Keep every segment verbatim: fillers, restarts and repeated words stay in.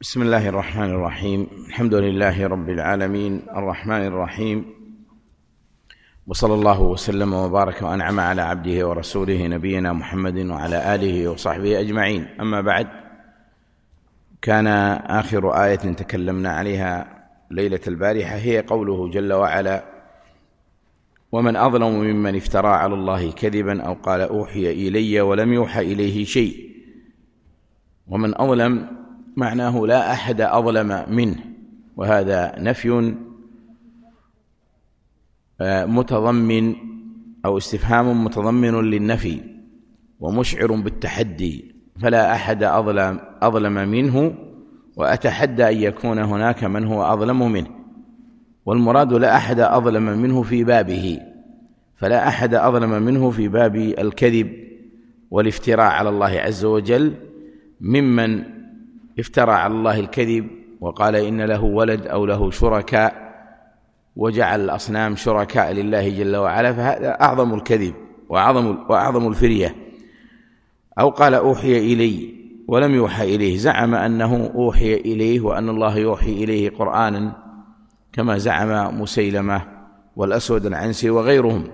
بسم الله الرحمن الرحيم. الحمد لله رب العالمين الرحمن الرحيم، وصلى الله وسلم وبارك وأنعم على عبده ورسوله نبينا محمد وعلى آله وصحبه أجمعين. أما بعد، كان آخر آية تكلمنا عليها ليلة البارحة هي قوله جل وعلا: ومن أظلم ممن افترى على الله كذبا أو قال أوحي إلي ولم يوحى إليه شيء. ومن أظلم معناه لا أحد أظلم منه، وهذا نفي متضمن أو استفهام متضمن للنفي ومشعر بالتحدي، فلا أحد أظلم, أظلم منه، وأتحدى أن يكون هناك من هو أظلم منه. والمراد لا أحد أظلم منه في بابه، فلا أحد أظلم منه في باب الكذب والافتراء على الله عز وجل ممن افترى على الله الكذب وقال إن له ولد أو له شركاء وجعل الأصنام شركاء لله جل وعلا، فهذا أعظم الكذب وأعظم, وأعظم الفرية. أو قال أوحي إلي ولم يوحى إليه، زعم أنه أوحي إليه وأن الله يوحي إليه قرآنا كما زعم مسيلمة والأسود العنسي وغيرهم.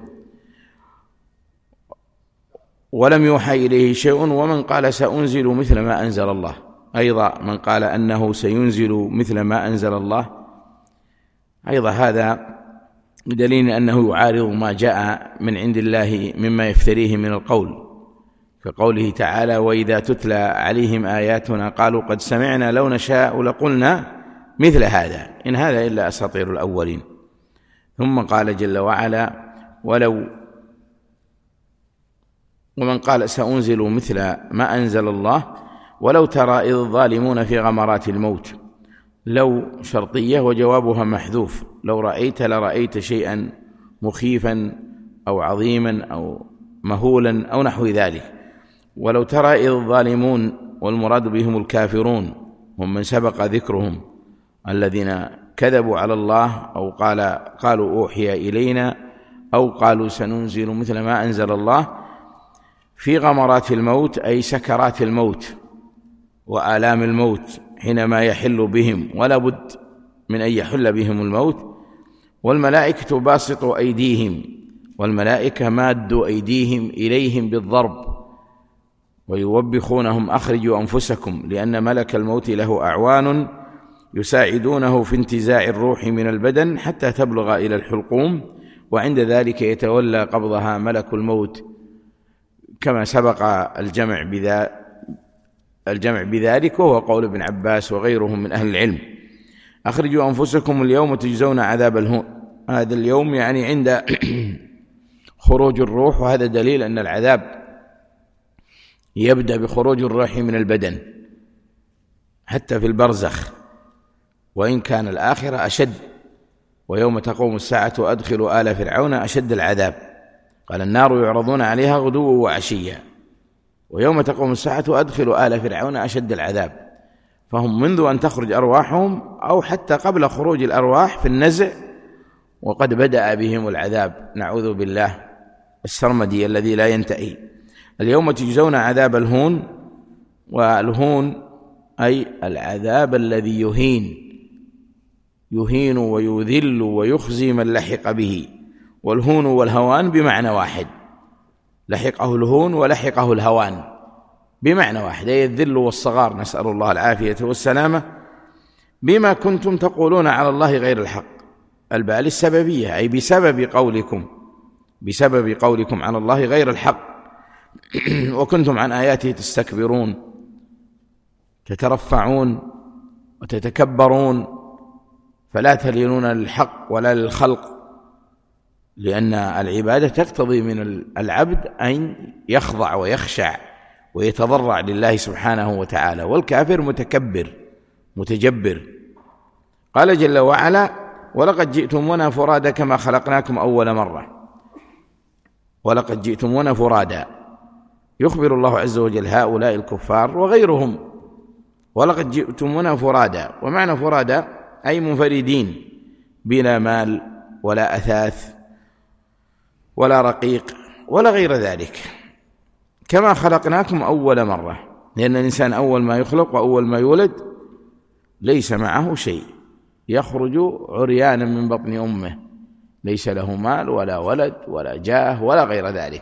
ولم يوحى إليه شيء. ومن قال سأنزل مثل ما أنزل الله، أيضا من قال أنه سينزل مثل ما أنزل الله، أيضا هذا دليل أنه يعارض ما جاء من عند الله مما يفتريه من القول، كقوله تعالى: وإذا تتلى عليهم آياتنا قالوا قد سمعنا لو نشاء لقلنا مثل هذا إن هذا إلا أساطير الأولين. ثم قال جل وعلا: ولو ومن قال سأنزل مثل ما أنزل الله ولو ترى إذ الظالمون في غمرات الموت. لو شرطية وجوابها محذوف، لو رأيت لرأيت شيئا مخيفا أو عظيما أو مهولا أو نحو ذلك. ولو ترى إذ الظالمون، والمراد بهم الكافرون، هم من سبق ذكرهم الذين كذبوا على الله أو قال قالوا أوحي إلينا أو قالوا سننزل مثل ما أنزل الله، في غمرات الموت أي سكرات الموت وآلام الموت حينما يحل بهم، ولا بد من أن يحل بهم الموت. والملائكة باسطوا أيديهم، والملائكة مادوا أيديهم إليهم بالضرب ويوبخونهم أخرجوا أنفسكم، لأن ملك الموت له أعوان يساعدونه في انتزاع الروح من البدن حتى تبلغ إلى الحلقوم، وعند ذلك يتولى قبضها ملك الموت، كما سبق الجمع بذا الجمع بذلك، وهو قول ابن عباس وغيرهم من أهل العلم. أخرجوا أنفسكم اليوم تجزون عذاب الهون. هذا اليوم يعني عند خروج الروح، وهذا دليل أن العذاب يبدأ بخروج الروح من البدن حتى في البرزخ، وإن كان الآخرة أشد. ويوم تقوم الساعة أدخلوا آل فرعون أشد العذاب، قال النار يعرضون عليها غدوا وعشيا، ويوم تقوم الساعة أدخلوا آل فرعون أشد العذاب. فهم منذ أن تخرج أرواحهم أو حتى قبل خروج الأرواح في النزع، وقد بدأ بهم العذاب، نعوذ بالله، السرمدي الذي لا ينتهي. اليوم تجزون عذاب الهون، والهون أي العذاب الذي يهين يهين ويذل ويخزي من لحق به. والهون والهوان بمعنى واحد، لحقه الهون ولحقه الهوان بمعنى واحد، أي الذل والصغار، نسأل الله العافية والسلامة، بما كنتم تقولون على الله غير الحق. الباء السببية، أي بسبب قولكم بسبب قولكم على الله غير الحق، وكنتم عن آياته تستكبرون، تترفعون وتتكبرون، فلا تلينون للحق ولا للخلق، لأن العبادة تقتضي من العبد أن يخضع ويخشع ويتضرع لله سبحانه وتعالى، والكافر متكبر متجبر. قال جل وعلا: ولقد جئتمونا فرادا كما خلقناكم أول مرة. ولقد جئتمونا فرادا، يخبر الله عز وجل هؤلاء الكفار وغيرهم: ولقد جئتمونا فرادا. ومعنى فرادا أي منفردين، بلا مال ولا أثاث ولا رقيق ولا غير ذلك، كما خلقناكم أول مرة، لأن الإنسان أول ما يخلق وأول ما يولد ليس معه شيء، يخرج عريانا من بطن أمه، ليس له مال ولا ولد ولا جاه ولا غير ذلك.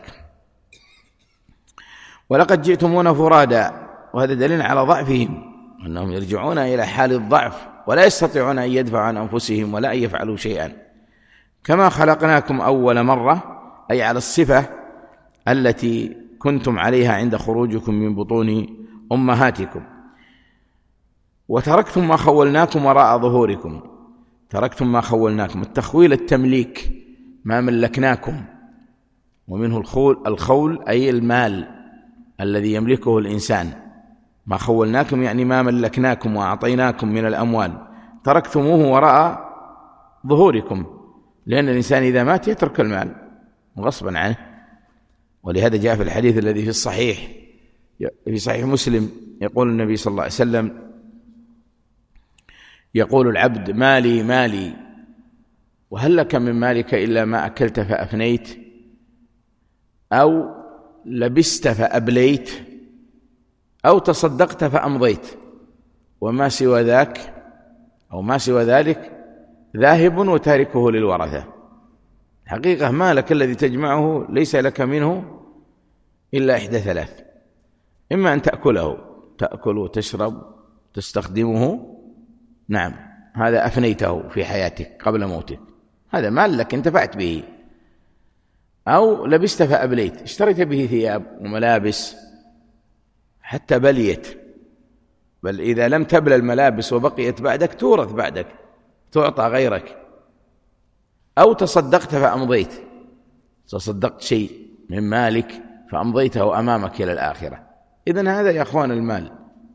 ولقد جئتمونا فرادا، وهذا دليل على ضعفهم، أنهم يرجعون إلى حال الضعف ولا يستطيعون أن يدفعوا عن أنفسهم ولا أن يفعلوا شيئا. كما خلقناكم أول مرة، أي على الصفة التي كنتم عليها عند خروجكم من بطون أمهاتكم. وتركتم ما خولناكم وراء ظهوركم، تركتم ما خولناكم، التخويل التمليك، ما ملكناكم، ومنه الخول, الخول أي المال الذي يملكه الإنسان. ما خولناكم يعني ما ملكناكم وأعطيناكم من الأموال، تركتموه وراء ظهوركم، لأن الإنسان إذا مات يترك المال غصبا عنه. ولهذا جاء في الحديث الذي في الصحيح في صحيح مسلم، يقول النبي صلى الله عليه وسلم: يقول العبد: مالي مالي، وهل لك من مالك إلا ما أكلت فأفنيت، أو لبست فأبليت، أو تصدقت فأمضيت، وما سوى ذاك أو ما سوى ذلك ذاهب وتاركه للورثة. حقيقة مالك الذي تجمعه ليس لك منه إلا إحدى ثلاث: إما أن تأكله، تأكل وتشرب تستخدمه، نعم، هذا أفنيته في حياتك قبل موتك، هذا مال لك انتفعت به. أو لبست فأبليت، اشتريت به ثياب وملابس حتى بليت، بل إذا لم تبل الملابس وبقيت بعدك تورث بعدك، تعطى غيرك. أو تصدقت فأمضيت، تصدقت شيء من مالك فأمضيته أمامك إلى الآخرة. إذن هذا يا أخوان المال.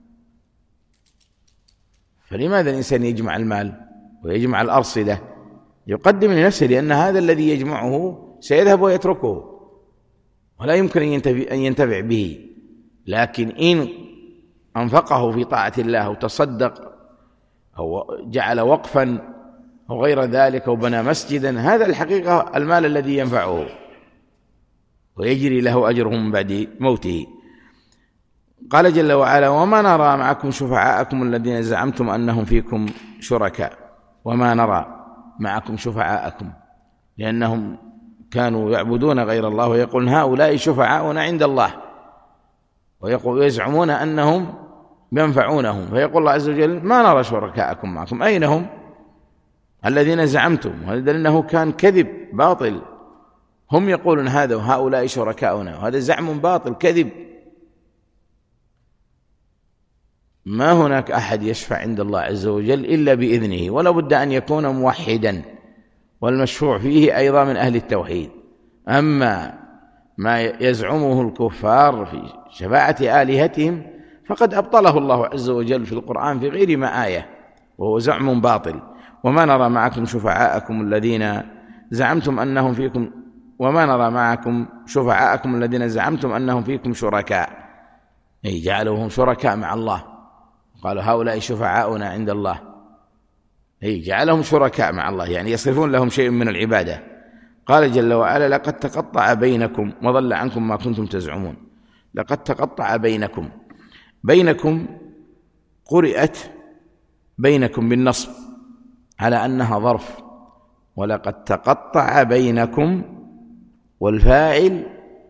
فلماذا الإنسان يجمع المال ويجمع الأرصدة؟ يقدم لنفسه، لأن هذا الذي يجمعه سيذهب ويتركه ولا يمكن أن ينتفع به. لكن إن أنفقه في طاعة الله وتصدق أو جعل وقفا أو غير ذلك أو بنى مسجدا، هذا الحقيقة المال الذي ينفعه ويجري له أجره من بعد موته. قال جل وعلا: وما نرى معكم شفعاءكم الذين زعمتم أنهم فيكم شركاء. وما نرى معكم شفعاءكم، لأنهم كانوا يعبدون غير الله ويقولون هؤلاء شفعاؤنا عند الله، ويزعمون أنهم ينفعونهم، فيقول الله عز وجل: ما نرى شركاءكم معكم، أين هم الذين زعمتم؟ وهذا أنه كان كذب باطل، هم يقولون هذا وهؤلاء شركاؤنا، وهذا زعم باطل كذب. ما هناك أحد يشفع عند الله عز وجل إلا بإذنه، ولا بد أن يكون موحدا، والمشفوع فيه أيضا من أهل التوحيد. أما ما يزعمه الكفار في شفاعة آلهتهم فقد أبطله الله عز وجل في القرآن في غير ما آية، وهو زعم باطل. وما نرى معكم شفعاءكم الذين زعمتم أنهم فيكم وما نرى معكم شفعاءكم الذين زعمتم أنهم فيكم شركاء، أي جعلوهم شركاء مع الله، قالوا هؤلاء شفعاؤنا عند الله، أي جعلهم شركاء مع الله، يعني يصرفون لهم شيء من العبادة. قال جل وعلا: لقد تقطع بينكم وضل عنكم ما كنتم تزعمون. لقد تقطع بينكم، بينكم قرئت بينكم بالنصب على أنها ظرف، ولقد تقطع بينكم، والفاعل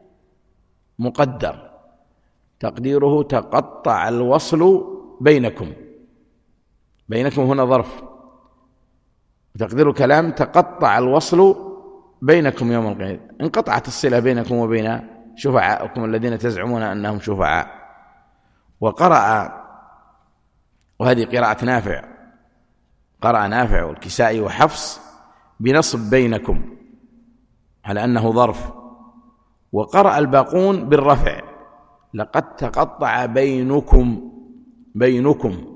مقدر تقديره تقطع الوصل بينكم. بينكم هنا ظرف، تقدير الكلام تقطع الوصل بينكم يوم القيامة، انقطعت الصلة بينكم وبين شفعاءكم الذين تزعمون أنهم شفعاء. وقرأ، وهذه قراءة نافع، قرأ نافع والكسائي وحفص بنصب بينكم على أنه ظرف، وقرأ الباقون بالرفع: لقد تقطع بينكم بينكم،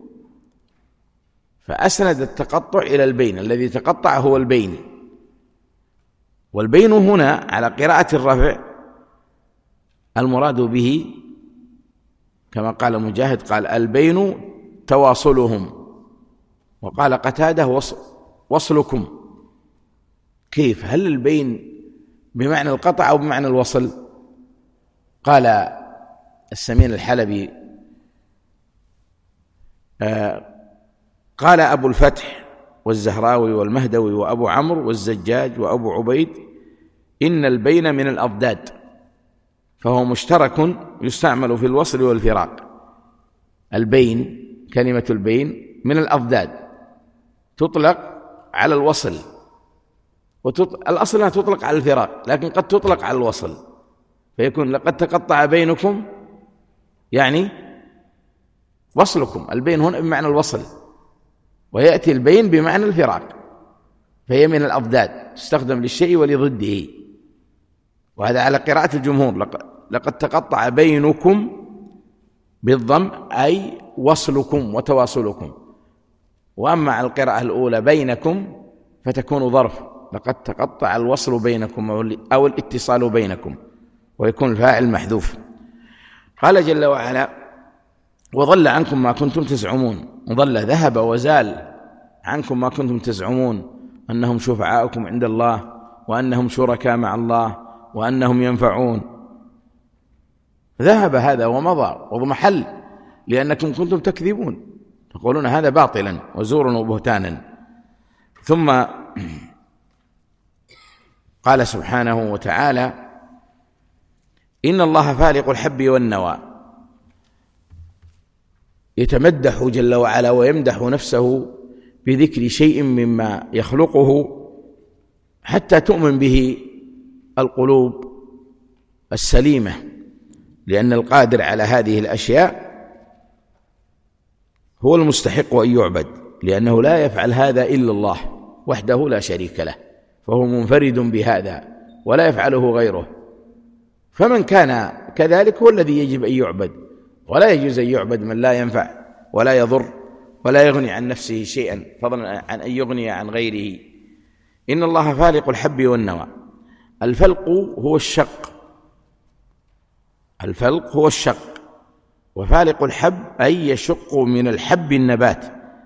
فأسند التقطع إلى البين، الذي تقطع هو البين. والبين هنا على قراءة الرفع المراد به كما قال مجاهد، قال البين تواصلهم، وقال قتادة وصل وصلكم. كيف؟ هل البين بمعنى القطع أو بمعنى الوصل؟ قال السمين الحلبي: آه قال أبو الفتح والزهراوي والمهدوي وأبو عمرو والزجاج وأبو عبيد إن البين من الأضداد، فهو مشترك يستعمل في الوصل والفراق. البين، كلمة البين من الأضداد تطلق على الوصل، وتطلق الأصل أنها تطلق على الفراق، لكن قد تطلق على الوصل، فيكون لقد تقطع بينكم يعني وصلكم. البين هنا بمعنى الوصل، ويأتي البين بمعنى الفراق، فهي من الأضداد تستخدم للشيء ولضده، وهذا على قراءة الجمهور. لقد تقطع بينكم بالضم أي وصلكم وتواصلكم. وأما على القراءة الأولى بينكم فتكون ظرف، لقد تقطع الوصل بينكم أو الاتصال بينكم، ويكون الفاعل محذوف. قال جل وعلا: وضل عنكم ما كنتم تزعمون. وضل ذهب وزال عنكم ما كنتم تزعمون أنهم شفعاؤكم عند الله، وأنهم شركاء مع الله، وأنهم ينفعون. ذهب هذا ومضى وضمحل، لأنكم كنتم تكذبون تقولون هذا باطلا وزورا وبهتانا. ثم قال سبحانه وتعالى: إن الله فالق الحب والنوى. يتمدح جل وعلا ويمدح نفسه بذكر شيء مما يخلقه حتى تؤمن به القلوب السليمة، لأن القادر على هذه الأشياء هو المستحق أن يعبد، لأنه لا يفعل هذا إلا الله وحده لا شريك له، فهو منفرد بهذا ولا يفعله غيره. فمن كان كذلك هو الذي يجب أن يعبد، ولا يجوز أن يعبد من لا ينفع ولا يضر ولا يغني عن نفسه شيئا، فضلا عن أن يغني عن غيره. إن الله فالق الحب والنوى. الفلق هو الشق، الفلق هو الشق، وفالق الحب أي يشق من الحب النبات،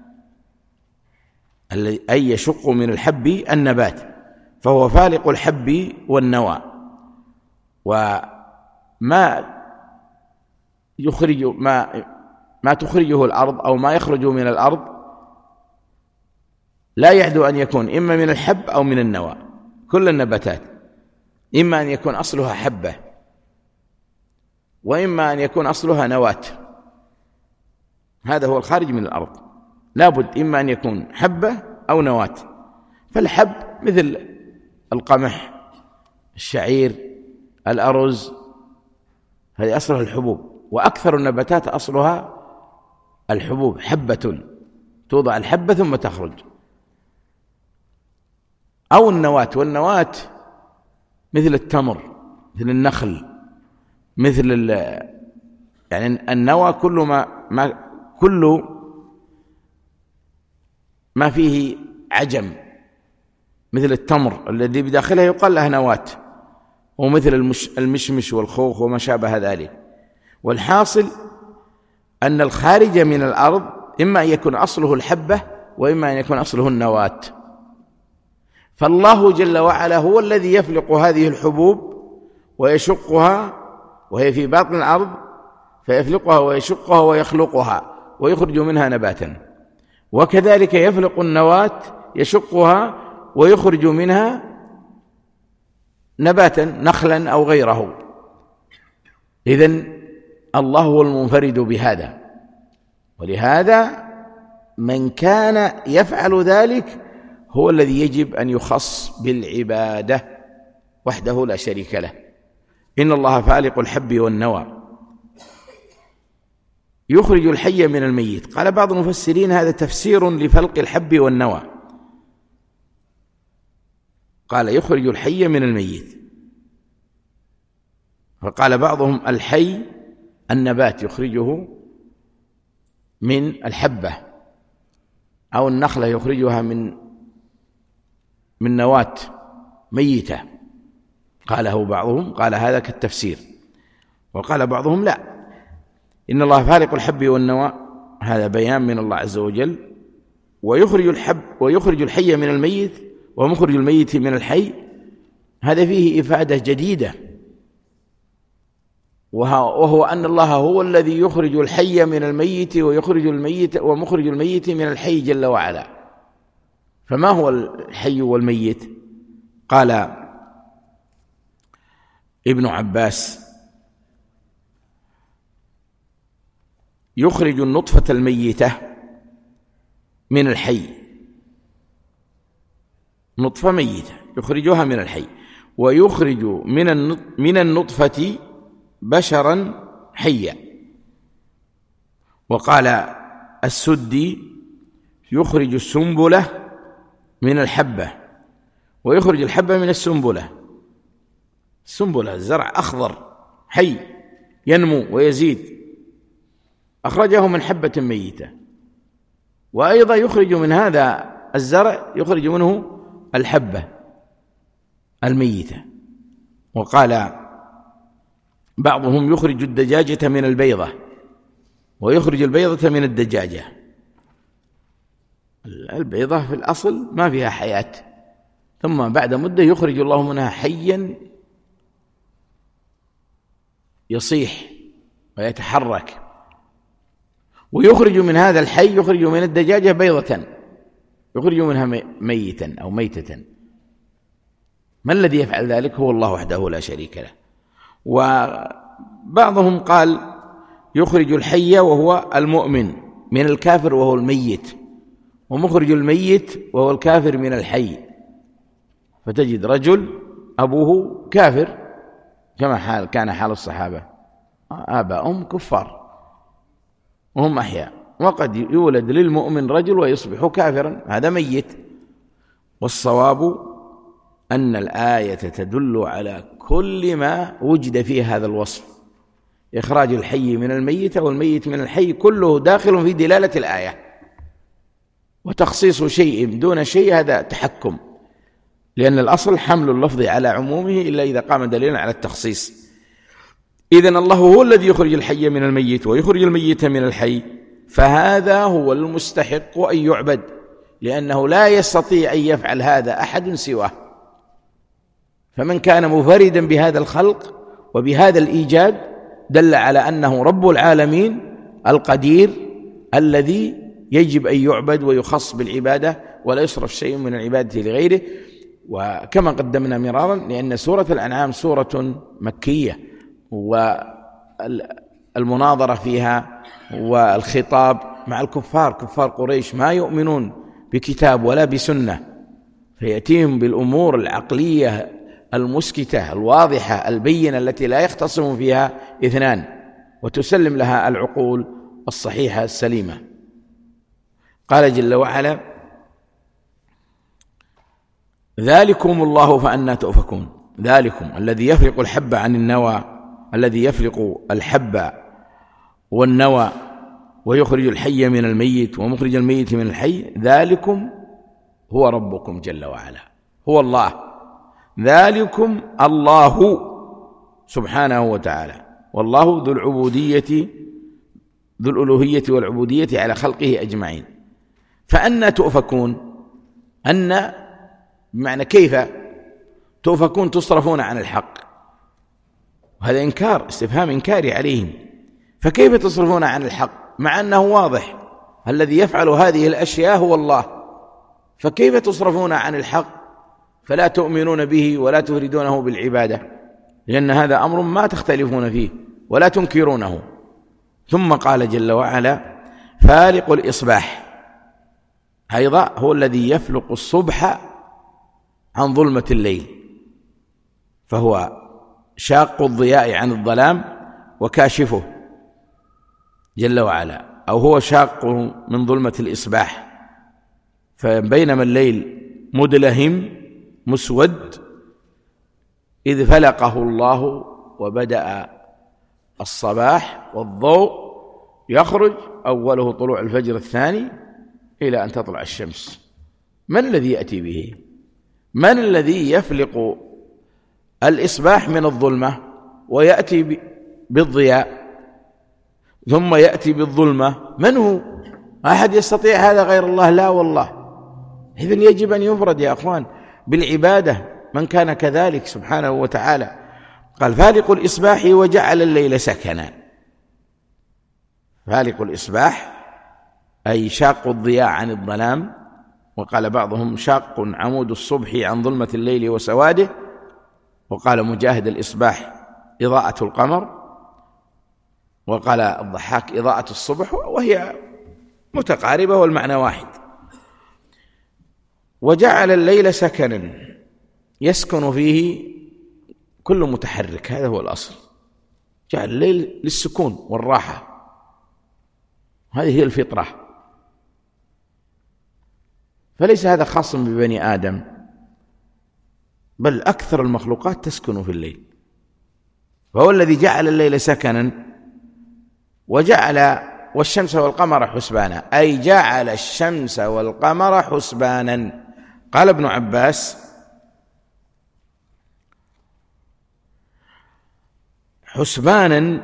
أي يشق من الحب النبات، فهو فالق الحب والنوى. وما يخرج ما ما تخرجه الأرض أو ما يخرج من الأرض لا يعدو أن يكون إما من الحب أو من النوى. كل النباتات إما أن يكون أصلها حبة، وإما أن يكون أصلها نواة. هذا هو الخارج من الأرض، لابد إما أن يكون حبة أو نواة. فالحب مثل القمح، الشعير، الأرز، هذه أصلها الحبوب، وأكثر النباتات أصلها الحبوب، حبة توضع الحبة ثم تخرج. أو النواة، والنواة مثل التمر، مثل النخل، مثل يعني النوى كل ما, ما كل ما فيه عجم، مثل التمر الذي بداخله يقال له نواة، ومثل المش المشمش والخوخ وما شابه ذلك. والحاصل أن الخارج من الأرض إما أن يكون أصله الحبة وإما أن يكون أصله النواة. فالله جل وعلا هو الذي يفلق هذه الحبوب ويشقها وهي في باطن الأرض، فيفلقها ويشقها ويخلقها ويخرج منها نباتا، وكذلك يفلق النواة يشقها ويخرج منها نباتا نخلا أو غيره. إذن الله هو المنفرد بهذا، ولهذا من كان يفعل ذلك هو الذي يجب أن يخص بالعبادة وحده لا شريك له. إن الله فالق الحب والنوى يخرج الحي من الميت. قال بعض المفسرين هذا تفسير لفلق الحب والنوى، قال يخرج الحي من الميت، فقال بعضهم الحي النبات يخرجه من الحبة، أو النخلة يخرجها من من نواة ميتة. قاله بعضهم، قال هذا كالتفسير. وقال بعضهم لا، إن الله فالق الحب والنوى، هذا بيان من الله عز وجل، ويخرج الحب ويخرج الحي من الميت ومخرج الميت من الحي، هذا فيه إفادة جديدة وهو أن الله هو الذي يخرج الحي من الميت ويخرج الميت ومخرج الميت من الحي جل وعلا. فما هو الحي والميت؟ قال ابن عباس: يخرج النطفة الميتة من الحي، نطفة ميتة يخرجها من الحي، ويخرج من النطفة بشرا حيا. وقال السدي: يخرج السنبلة من الحبة ويخرج الحبة من السنبلة. السنبلة الزرع أخضر حي ينمو ويزيد، أخرجه من حبة ميتة. وأيضا يخرج من هذا الزرع يخرج منه الحبة الميتة. وقال بعضهم: يخرج الدجاجة من البيضة ويخرج البيضة من الدجاجة. البيضة في الأصل ما فيها حياة، ثم بعد مدة يخرج الله منها حيا يصيح ويتحرك، ويخرج من هذا الحي يخرج من الدجاجة بيضة يخرج منها ميتا أو ميتة. ما الذي يفعل ذلك؟ هو الله وحده لا شريك له. وبعضهم قال: يخرج الحي وهو المؤمن من الكافر وهو الميت، ومخرج الميت وهو الكافر من الحي. فتجد رجل أبوه كافر كما حال كان حال الصحابة، آباؤهم كفار وهم أحياء، وقد يولد للمؤمن رجل ويصبح كافرا، هذا ميت. والصواب أن الآية تدل على كل ما وجد فيه هذا الوصف، إخراج الحي من الميت والميت من الحي، كله داخل في دلالة الآية. وتخصيص شيء دون شيء هذا تحكم، لأن الأصل حمل اللفظ على عمومه إلا إذا قام دليلا على التخصيص. إذن الله هو الذي يخرج الحي من الميت ويخرج الميت من الحي، فهذا هو المستحق أن يعبد، لأنه لا يستطيع أن يفعل هذا أحد سواه. فمن كان مفردا بهذا الخلق وبهذا الإيجاد دل على أنه رب العالمين القدير الذي يجب أن يعبد ويخص بالعبادة، ولا يصرف شيء من العبادة لغيره. وكما قدمنا مرارا، لأن سورة الأنعام سورة مكية، والمناظرة فيها والخطاب مع الكفار، كفار قريش ما يؤمنون بكتاب ولا بسنة، فيأتيهم بالأمور العقلية المسكتة الواضحة البينة التي لا يختصم فيها اثنان، وتسلم لها العقول الصحيحة السليمة. قال جل وعلا: ذلكم الله فأنى تؤفكون. ذلكم الذي يفرق الحب عن النوى، الذي يفرق الحب والنوى ويخرج الحي من الميت ومخرج الميت من الحي، ذلكم هو ربكم جل وعلا، هو الله. ذلكم الله سبحانه وتعالى، والله ذو العبودية ذو الألوهية والعبودية على خلقه أجمعين. فأنى تؤفكون، أن بمعنى كيف تؤفكون، تصرفون عن الحق، وهذا إنكار، استفهام إنكاري عليهم. فكيف تصرفون عن الحق مع أنه واضح الذي يفعل هذه الأشياء هو الله؟ فكيف تصرفون عن الحق فلا تؤمنون به ولا تفردونه بالعبادة؟ لأن هذا أمر ما تختلفون فيه ولا تنكرونه. ثم قال جل وعلا: فالق الإصباح، أيضا هو الذي يفلق الصبح عن ظلمة الليل، فهو شاق الضياء عن الظلام وكاشفه جل وعلا، أو هو شاق من ظلمة الإصباح. فبينما الليل مدلهم مسود إذ فلقه الله وبدأ الصباح والضوء يخرج أوله طلوع الفجر الثاني إلى أن تطلع الشمس. من الذي يأتي به؟ من الذي يفلق الإصباح من الظلمة ويأتي بالضياء ثم يأتي بالظلمة؟ من هو؟ أحد يستطيع هذا غير الله؟ لا والله. إذن يجب أن يفرد يا أخوان بالعبادة من كان كذلك سبحانه وتعالى. قال فالق الإصباح وجعل الليل سكنا. فالق الإصباح أي شاق الضياء عن الظلام، وقال بعضهم شاق عمود الصبح عن ظلمة الليل وسواده، وقال مجاهد الإصباح إضاءة القمر، وقال الضحاك إضاءة الصبح، وهي متقاربة والمعنى واحد. وجعل الليل سكنا يسكن فيه كل متحرك، هذا هو الأصل. جعل الليل للسكون والراحة، هذه هي الفطرة. فليس هذا خاص ببني آدم، بل أكثر المخلوقات تسكن في الليل. فهو الذي جعل الليل سكنا وجعل والشمس والقمر حسبانا، أي جعل الشمس والقمر حسبانا. قال ابن عباس حسبانا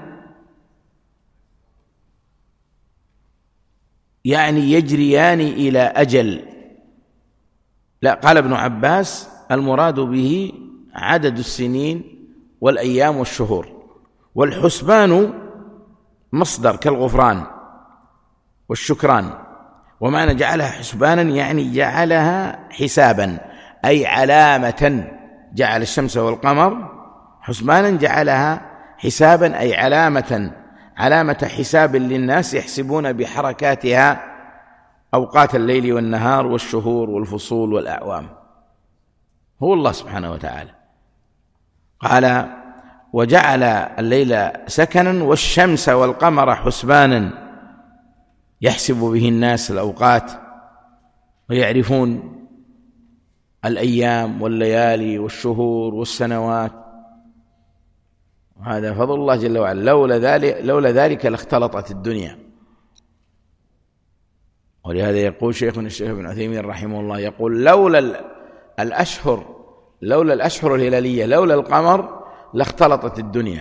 يعني يجريان إلى أجل. لا، قال ابن عباس المراد به عدد السنين والأيام والشهور، والحسبان مصدر كالغفران والشكران، ومعنى جعلها حسبانا يعني جعلها حسابا، أي علامة. جعل الشمس والقمر حسبانا جعلها حسابا، أي علامة، علامة حساب للناس يحسبون بحركاتها أوقات الليل والنهار والشهور والفصول والأعوام. هو الله سبحانه وتعالى. قال وجعل الليل سكنا والشمس والقمر حسبانا، يحسب به الناس الأوقات ويعرفون الأيام والليالي والشهور والسنوات. هذا فضل الله جل وعلا. لولا ذلك, لولا ذلك لاختلطت الدنيا. ولهذا يقول شيخنا الشيخ ابن عثيمين رحمه الله، يقول لولا الأشهر لولا الأشهر الهلالية لولا القمر لاختلطت الدنيا.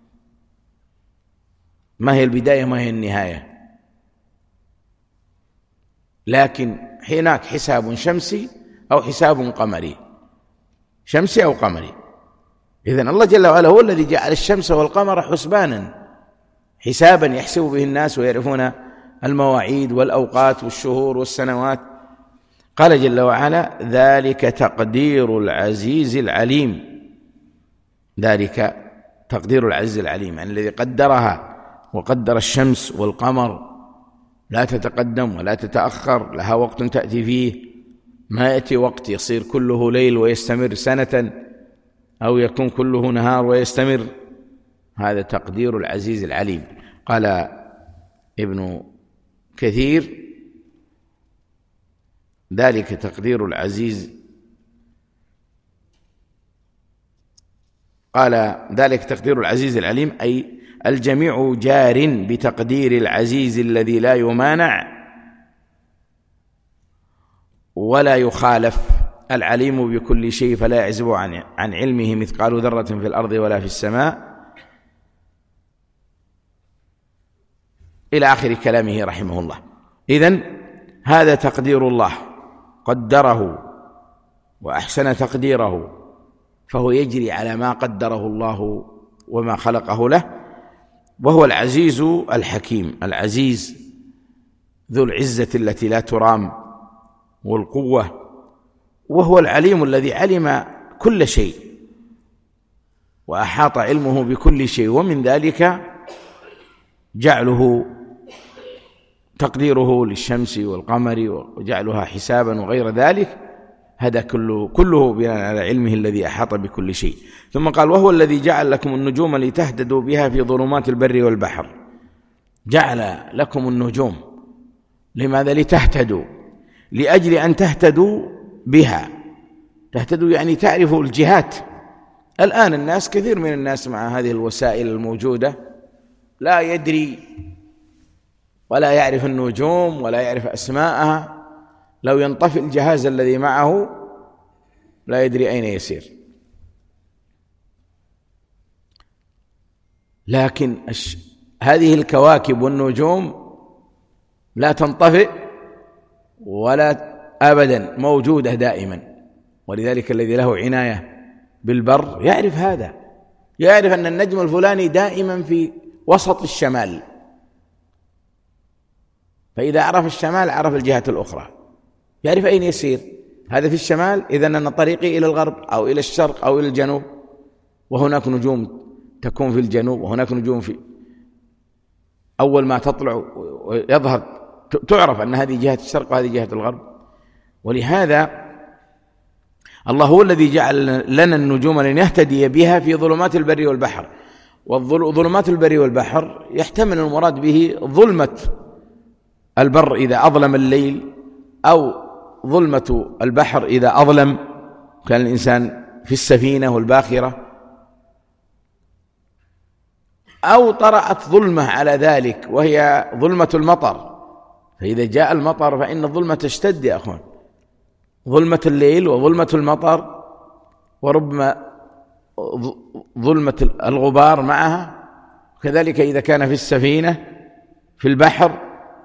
ما هي البداية ما هي النهاية، لكن هناك حساب شمسي أو حساب قمري، شمسي أو قمري. إذن الله جل وعلا هو الذي جعل الشمس والقمر حسبانا، حسابا يحسب به الناس ويعرفون المواعيد والأوقات والشهور والسنوات. قال جل وعلا ذلك تقدير العزيز العليم. ذلك تقدير العزيز العليم، يعني الذي قدرها وقدر الشمس والقمر لا تتقدم ولا تتأخر، لها وقت تأتي فيه، ما يأتي وقت يصير كله ليل ويستمر سنة، أو يكون كله نهار ويستمر. هذا تقدير العزيز العليم. قال ابن كثير ذلك تقدير العزيز، قال ذلك تقدير العزيز العليم، أي الجميع جار بتقدير العزيز الذي لا يمانع ولا يخالف، العليم بكل شيء فلا يعزب عن عن علمه مثقال ذرة في الأرض ولا في السماء، إلى آخر كلامه رحمه الله. إذن هذا تقدير الله، قدره وأحسن تقديره، فهو يجري على ما قدره الله وما خلقه له. وهو العزيز الحكيم، العزيز ذو العزة التي لا ترام والقوة، وهو العليم الذي علم كل شيء وأحاط علمه بكل شيء، ومن ذلك جعله تقديره للشمس والقمر وجعلها حسابا وغير ذلك، هذا كله كله بناء على علمه الذي أحاط بكل شيء. ثم قال وهو الذي جعل لكم النجوم لتهتدوا بها في ظلمات البر والبحر. جعل لكم النجوم، لماذا؟ لتهتدوا، لأجل أن تهتدوا بها. تهتدوا يعني تعرفوا الجهات. الآن الناس، كثير من الناس مع هذه الوسائل الموجودة لا يدري ولا يعرف النجوم ولا يعرف أسماءها. لو ينطفئ الجهاز الذي معه لا يدري أين يسير. لكن هذه الكواكب والنجوم لا تنطفئ ولا أبدا، موجودة دائما. ولذلك الذي له عناية بالبر يعرف هذا، يعرف أن النجم الفلاني دائما في وسط الشمال، فإذا عرف الشمال عرف الجهة الأخرى، يعرف أين يسير. هذا في الشمال، إذن أن طريقي إلى الغرب أو إلى الشرق أو إلى الجنوب، وهناك نجوم تكون في الجنوب وهناك نجوم في أول ما تطلع ويظهر تعرف أن هذه جهة الشرق وهذه جهة الغرب. ولهذا الله هو الذي جعل لنا النجوم لنهتدي بها في ظلمات البر والبحر. وظلمات البر والبحر يحتمل المراد به ظلمة البر إذا أظلم الليل، أو ظلمة البحر إذا أظلم كان الإنسان في السفينة والباخرة، أو طرأت ظلمة على ذلك وهي ظلمة المطر، فإذا جاء المطر فإن الظلمة تشتد يا أخوان، ظلمة الليل وظلمة المطر، وربما ظلمة الغبار معها. كذلك إذا كان في السفينة في البحر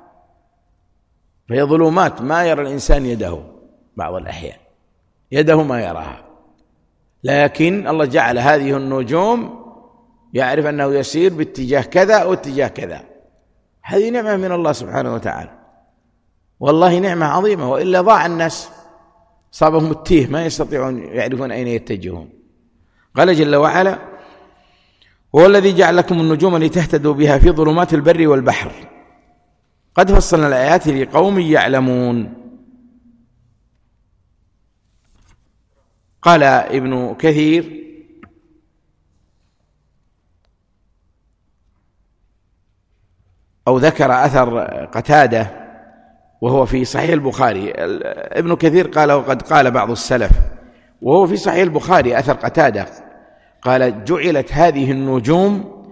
فهي ظلمات ما يرى الإنسان يده، بعض الأحيان يده ما يراها، لكن الله جعل هذه النجوم يعرف أنه يسير باتجاه كذا أو اتجاه كذا. هذه نعمة من الله سبحانه وتعالى، والله نعمة عظيمة، وإلا ضاع الناس، صابهم التيه ما يستطيعون يعرفون أين يتجهون. قال جل وعلا: هو الذي جعل لكم النجوم لتهتدوا بها في ظلمات البر والبحر قد فصلنا الآيات لقوم يعلمون. قال ابن كثير: أو ذكر أثر قتادة وهو في صحيح البخاري. ابن كثير قال وقد قال بعض السلف، وهو في صحيح البخاري أثر قتادة قال: جعلت هذه النجوم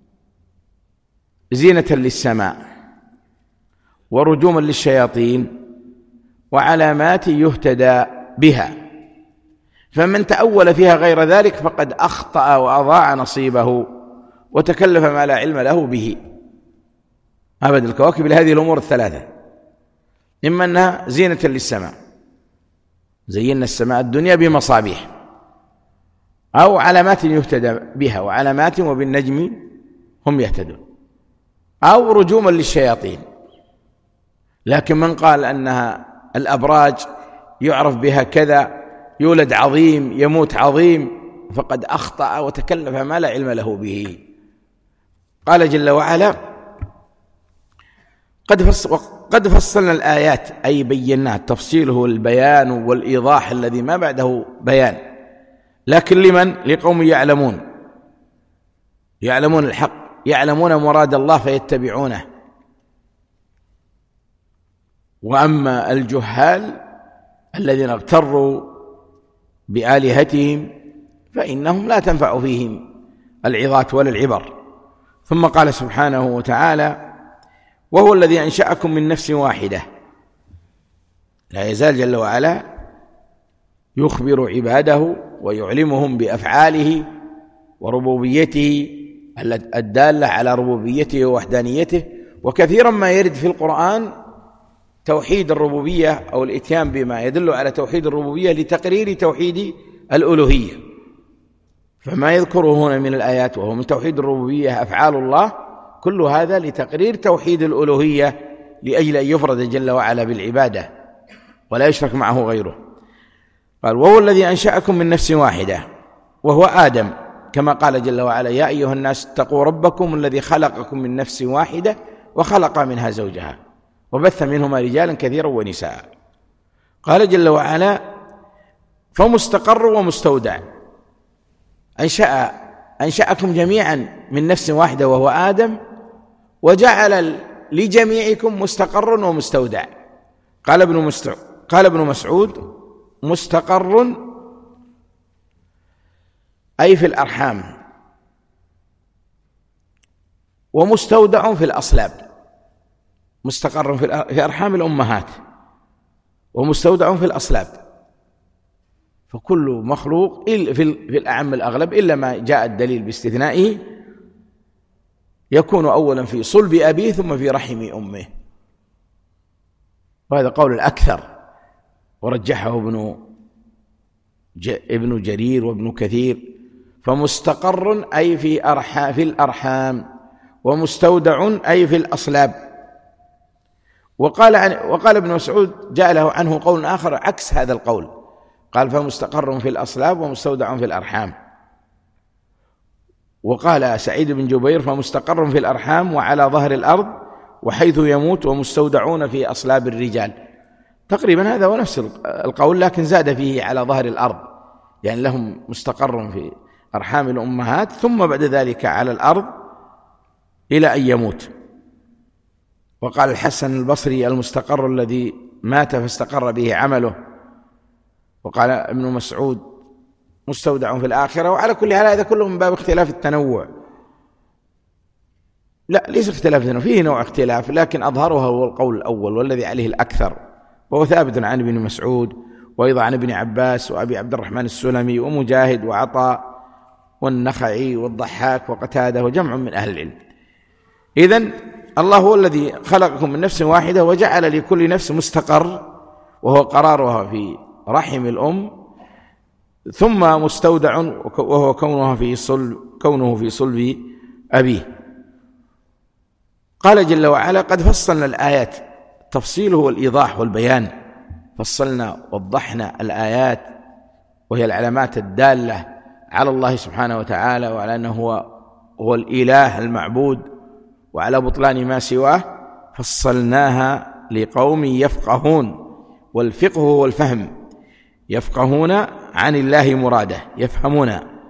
زينة للسماء ورجوما للشياطين وعلامات يهتدى بها، فمن تأول فيها غير ذلك فقد أخطأ وأضاع نصيبه وتكلف ما لا علم له به. أبد الكواكب لهذه الأمور الثلاثة: إما أنها زينة للسماء، زينا السماء الدنيا بمصابيح، أو علامات يهتدى بها، وعلامات وبالنجم هم يهتدون، أو رجوما للشياطين. لكن من قال أنها الأبراج يعرف بها كذا، يولد عظيم يموت عظيم، فقد أخطأ وتكلف ما لا علم له به. قال جل وعلا: قد فصل قد فصلنا الآيات، أي بيناها، التفصيل هو البيان والإيضاح الذي ما بعده بيان، لكن لمن؟ لقوم يعلمون، يعلمون الحق، يعلمون مراد الله فيتبعونه. وأما الجهال الذين اغتروا بآلهتهم فإنهم لا تنفع فيهم العظات ولا العبر. ثم قال سبحانه وتعالى: وهو الذي أنشأكم من نفس واحدة. لا يزال جل وعلا يخبر عباده ويعلمهم بأفعاله وربوبيته الدالة على ربوبيته ووحدانيته. وكثيرا ما يرد في القرآن توحيد الربوبية أو الإتيان بما يدل على توحيد الربوبية لتقرير توحيد الألوهية، فما يذكره هنا من الآيات وهو من توحيد الربوبية أفعال الله، كل هذا لتقرير توحيد الألوهية لأجل أن يفرد جل وعلا بالعبادة ولا يشرك معه غيره. قال: وهو الذي أنشأكم من نفس واحدة، وهو آدم، كما قال جل وعلا: يا أيها الناس اتقوا ربكم الذي خلقكم من نفس واحدة وخلق منها زوجها وبث منهما رجالا كثيرا ونساء. قال جل وعلا: فمستقر ومستودع. أنشأ أنشأكم جميعا من نفس واحدة وهو آدم، وجعل لجميعكم مستقر ومستودع. قال ابن مستع... قال ابن مسعود: مستقر أي في الأرحام، ومستودع في الأصلاب. مستقر في أرحام الأمهات ومستودع في الأصلاب، فكل مخلوق في الأعم الأغلب إلا ما جاء الدليل باستثنائه يكون أولا في صلب أبيه ثم في رحم أمه، وهذا قول الأكثر، ورجحه ابن ابن جرير وابن كثير. فمستقر أي في أرحام في الأرحام، ومستودع أي في الأصلاب. وقال عن وقال ابن مسعود جاء له عنه قول آخر عكس هذا القول، قال فمستقر في الأصلاب ومستودع في الأرحام. وقال سعيد بن جبير فمستقر في الأرحام وعلى ظهر الأرض وحيث يموت ومستودعون في أصلاب الرجال. تقريبا هذا هو نفس القول، لكن زاد فيه على ظهر الأرض، يعني لهم مستقر في أرحام الأمهات ثم بعد ذلك على الأرض إلى أن يموت. وقال الحسن البصري المستقر الذي مات فاستقر به عمله. وقال ابن مسعود مستودع في الآخرة. وعلى كل حال هذا كله من باب اختلاف التنوع، لا ليس اختلاف التنوع، فيه نوع اختلاف، لكن أظهرها هو القول الأول والذي عليه الأكثر، وهو ثابت عن ابن مسعود وأيضا عن ابن عباس وأبي عبد الرحمن السلمي ومجاهد وعطاء والنخعي والضحاك وقتادة وجمع من أهل العلم. إذن الله هو الذي خلقكم من نفس واحدة وجعل لكل نفس مستقر وهو قرارها في رحم الأم، ثم مستودع وهو كونها في صلب كونه في صلب أبيه. قال جل وعلا قد فصلنا الآيات، التفصيل هو الإيضاح والبيان، فصلنا وضحنا الآيات وهي العلامات الدالة على الله سبحانه وتعالى وعلى أنه هو, هو الإله المعبود وعلى بطلان ما سواه، فصلناها لقوم يفقهون. والفقه هو الفهم، يفقهون عن الله مراده، يفهمون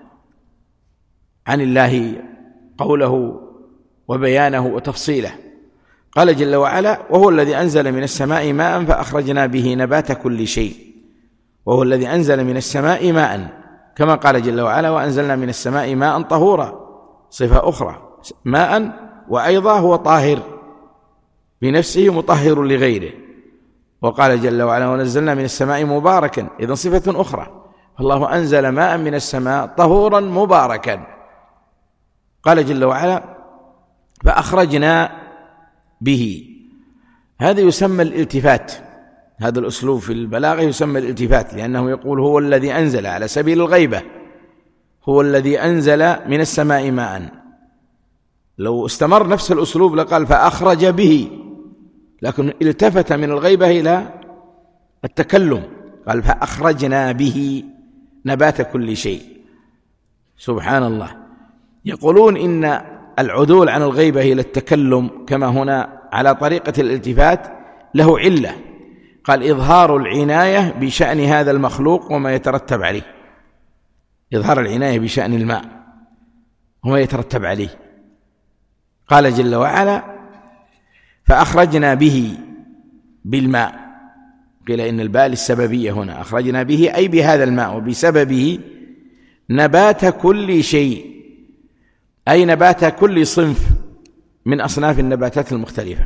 عن الله قوله وبيانه وتفصيله. قال جل وعلا وهو الذي أنزل من السماء ماء فأخرجنا به نبات كل شيء. وهو الذي أنزل من السماء ماء، كما قال جل وعلا وأنزلنا من السماء ماء طهورا، صفة أخرى ماء، وأيضا هو طاهر بنفسه مطهر لغيره. وقال جل وعلا ونزلنا من السماء مباركا، إذن صفة أخرى، فالله أنزل ماء من السماء طهورا مباركا. قال جل وعلا فأخرجنا به، هذا يسمى الالتفات، هذا الأسلوب في البلاغة يسمى الالتفات، لأنه يقول هو الذي أنزل على سبيل الغيبة، هو الذي أنزل من السماء ماء. لو استمر نفس الأسلوب لقال فأخرج به، لكن التفت من الغيبة إلى التكلم، قال فأخرجنا به نبات كل شيء. سبحان الله. يقولون إن العدول عن الغيبة إلى التكلم كما هنا على طريقة الالتفات له علة، قال إظهار العناية بشأن هذا المخلوق وما يترتب عليه، إظهار العناية بشأن الماء وما يترتب عليه. قال جل وعلا فأخرجنا به بالماء، قيل إن الباء للسببية هنا، أخرجنا به أي بهذا الماء وبسببه نبات كل شيء، أي نبات كل صنف من أصناف النباتات المختلفة.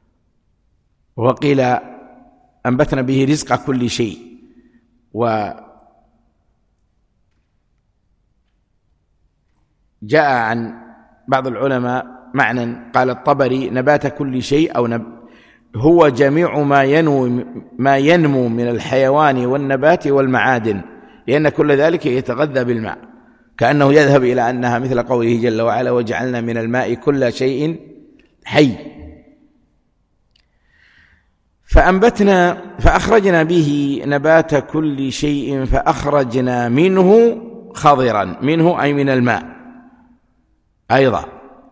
وقيل أنبتنا به رزق كل شيء. وجاء عن بعض العلماء معنى، قال الطبري نبات كل شيء أو نب هو جميع ما ينمو ما ينمو من الحيوان والنبات والمعادن، لأن كل ذلك يتغذى بالماء، كأنه يذهب إلى أنها مثل قوله جل وعلا وجعلنا من الماء كل شيء حي. فأنبتنا فأخرجنا به نبات كل شيء فأخرجنا منه خضرا، منه أي من الماء، أيضا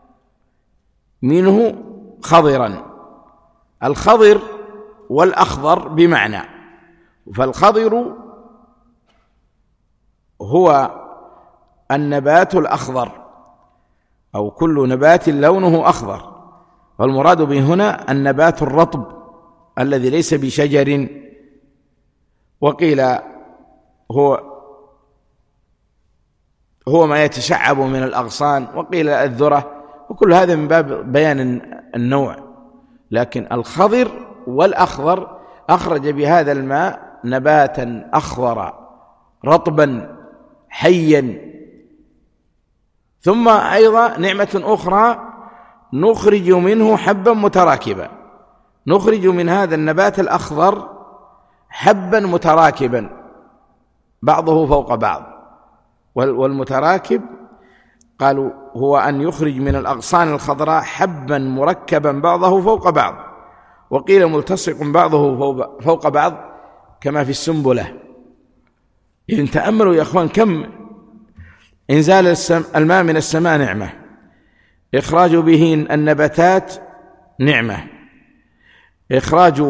منه خضرا. الخضر والأخضر بمعنى، فالخضر هو النبات الأخضر أو كل نبات لونه أخضر، والمراد به هنا النبات الرطب الذي ليس بشجر. وقيل هو هو ما يتشعب من الأغصان، وقيل الذرة، وكل هذا من باب بيان النوع. لكن الخضر والأخضر أخرج بهذا الماء نباتا أخضر رطبا حيا. ثم أيضا نعمة أخرى نخرج منه حبا متراكبا، نخرج من هذا النبات الأخضر حبا متراكبا بعضه فوق بعض، والمتراكب قالوا هو أن يخرج من الأغصان الخضراء حبا مركبا بعضه فوق بعض، وقيل ملتصق بعضه فوق بعض كما في السنبلة. إذن تأملوا يا أخوان كم إنزال الماء من السماء نعمة، إخراج به النباتات نعمة، إخراج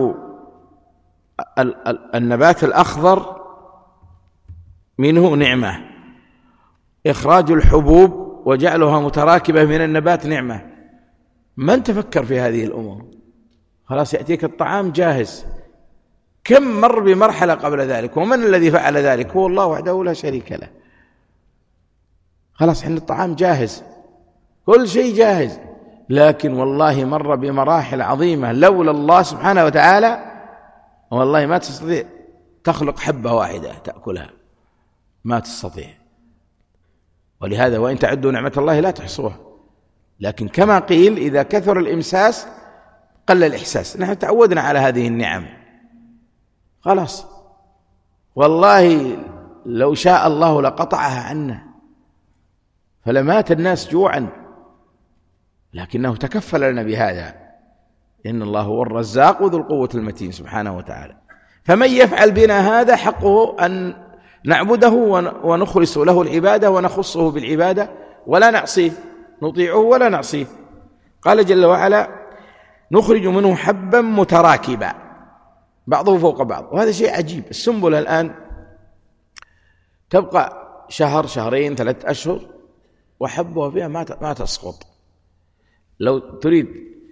النبات الأخضر منه نعمة، إخراج الحبوب وجعلها متراكبة من النبات نعمة. من تفكر في هذه الأمور؟ خلاص يأتيك الطعام جاهز. كم مر بمرحلة قبل ذلك؟ ومن الذي فعل ذلك؟ هو الله وحده لا شريك له. خلاص حين الطعام جاهز، كل شيء جاهز، لكن والله مر بمراحل عظيمة لولا الله سبحانه وتعالى والله ما تستطيع تخلق حبة واحدة تأكلها، ما تستطيع. ولهذا وإن تعدوا نعمة الله لا تحصوها، لكن كما قيل إذا كثر الإمساس قل الإحساس. نحن تعودنا على هذه النعم خلاص، والله لو شاء الله لقطعها عنا فلمات الناس جوعا، لكنه تكفل لنا بهذا، إن الله هو الرزاق ذو القوة المتين سبحانه وتعالى. فمن يفعل بنا هذا حقه أن نعبده ونخلص له العبادة ونخصه بالعبادة ولا نعصيه، نطيعه ولا نعصيه. قال جل وعلا نخرج منه حبا متراكبا بعضه فوق بعض، وهذا شيء عجيب. السنبلة الآن تبقى شهر شهرين ثلاث أشهر وحبها فيها ما تسقط. لو تريد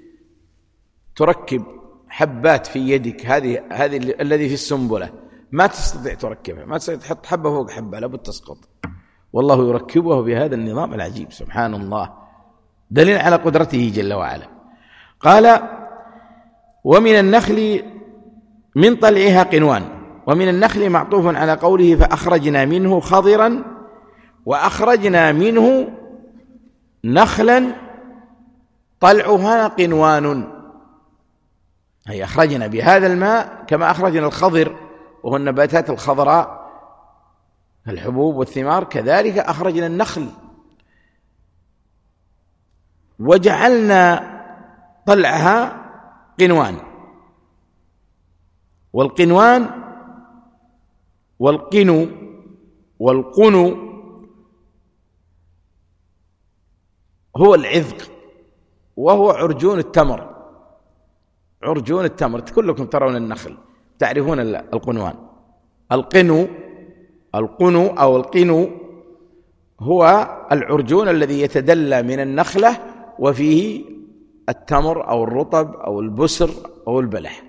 تركب حبات في يدك هذه هذه الذي في السنبلة ما تستطيع تركبها، ما تستطيع تحط حبة فوق حبة، لابد تسقط. والله يركبه بهذا النظام العجيب سبحان الله، دليل على قدرته جل وعلا. قال ومن النخل من طلعها قنوان، ومن النخل معطوف على قوله فأخرجنا منه خضرا، وأخرجنا منه نخلا طلعها قنوان، أي أخرجنا بهذا الماء كما أخرجنا الخضر وهو النباتات الخضراء الحبوب والثمار، كذلك أخرجنا النخل وجعلنا طلعها قنوان. والقنوان والقنو والقنو هو العذق، وهو عرجون التمر، عرجون التمر. كلكم ترون النخل تعرفون القنوان. القنو القنو أو القنو هو العرجون الذي يتدلى من النخلة وفيه التمر أو الرطب أو البسر أو البلح.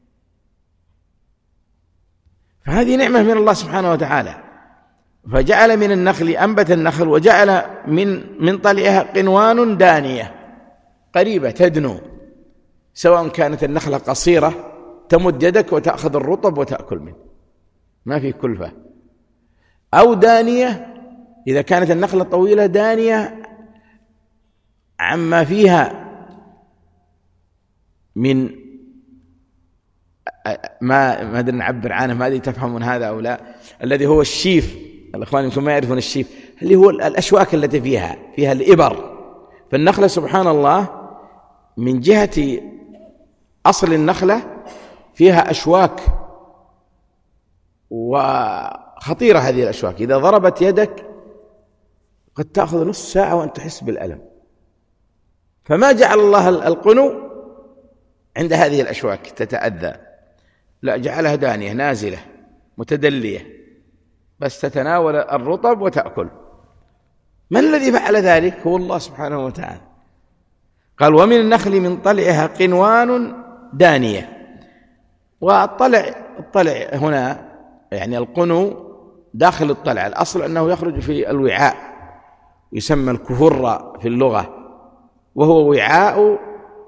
فهذه نعمة من الله سبحانه وتعالى، فجعل من النخل أنبت النخل وجعل من من طلعها قنوان دانية قريبة تدنو، سواء كانت النخلة قصيرة تمد يدك وتأخذ الرطب وتأكل منه ما في كلفة، أو دانية إذا كانت النخلة طويلة دانية عما فيها من ما ما ادري نعبر عنه، ما ادري تفهمون هذا او لا، الذي هو الشيف. الاخوان يمكن ما يعرفون الشيف، اللي هو الاشواك التي فيها فيها الابر. فالنخله سبحان الله من جهه اصل النخله فيها اشواك، وخطيره هذه الاشواك، اذا ضربت يدك قد تاخذ نصف ساعه وانت تحس بالالم. فما جعل الله القنو عند هذه الاشواك تتاذى، لا، جعلها دانية نازلة متدلية بس تتناول الرطب وتأكل. من الذي فعل ذلك؟ هو الله سبحانه وتعالى. قال ومن النخل من طلعها قنوان دانية. والطلع الطلع هنا يعني القنو داخل الطلع، الأصل أنه يخرج في الوعاء، يسمى الكفر في اللغة، وهو وعاء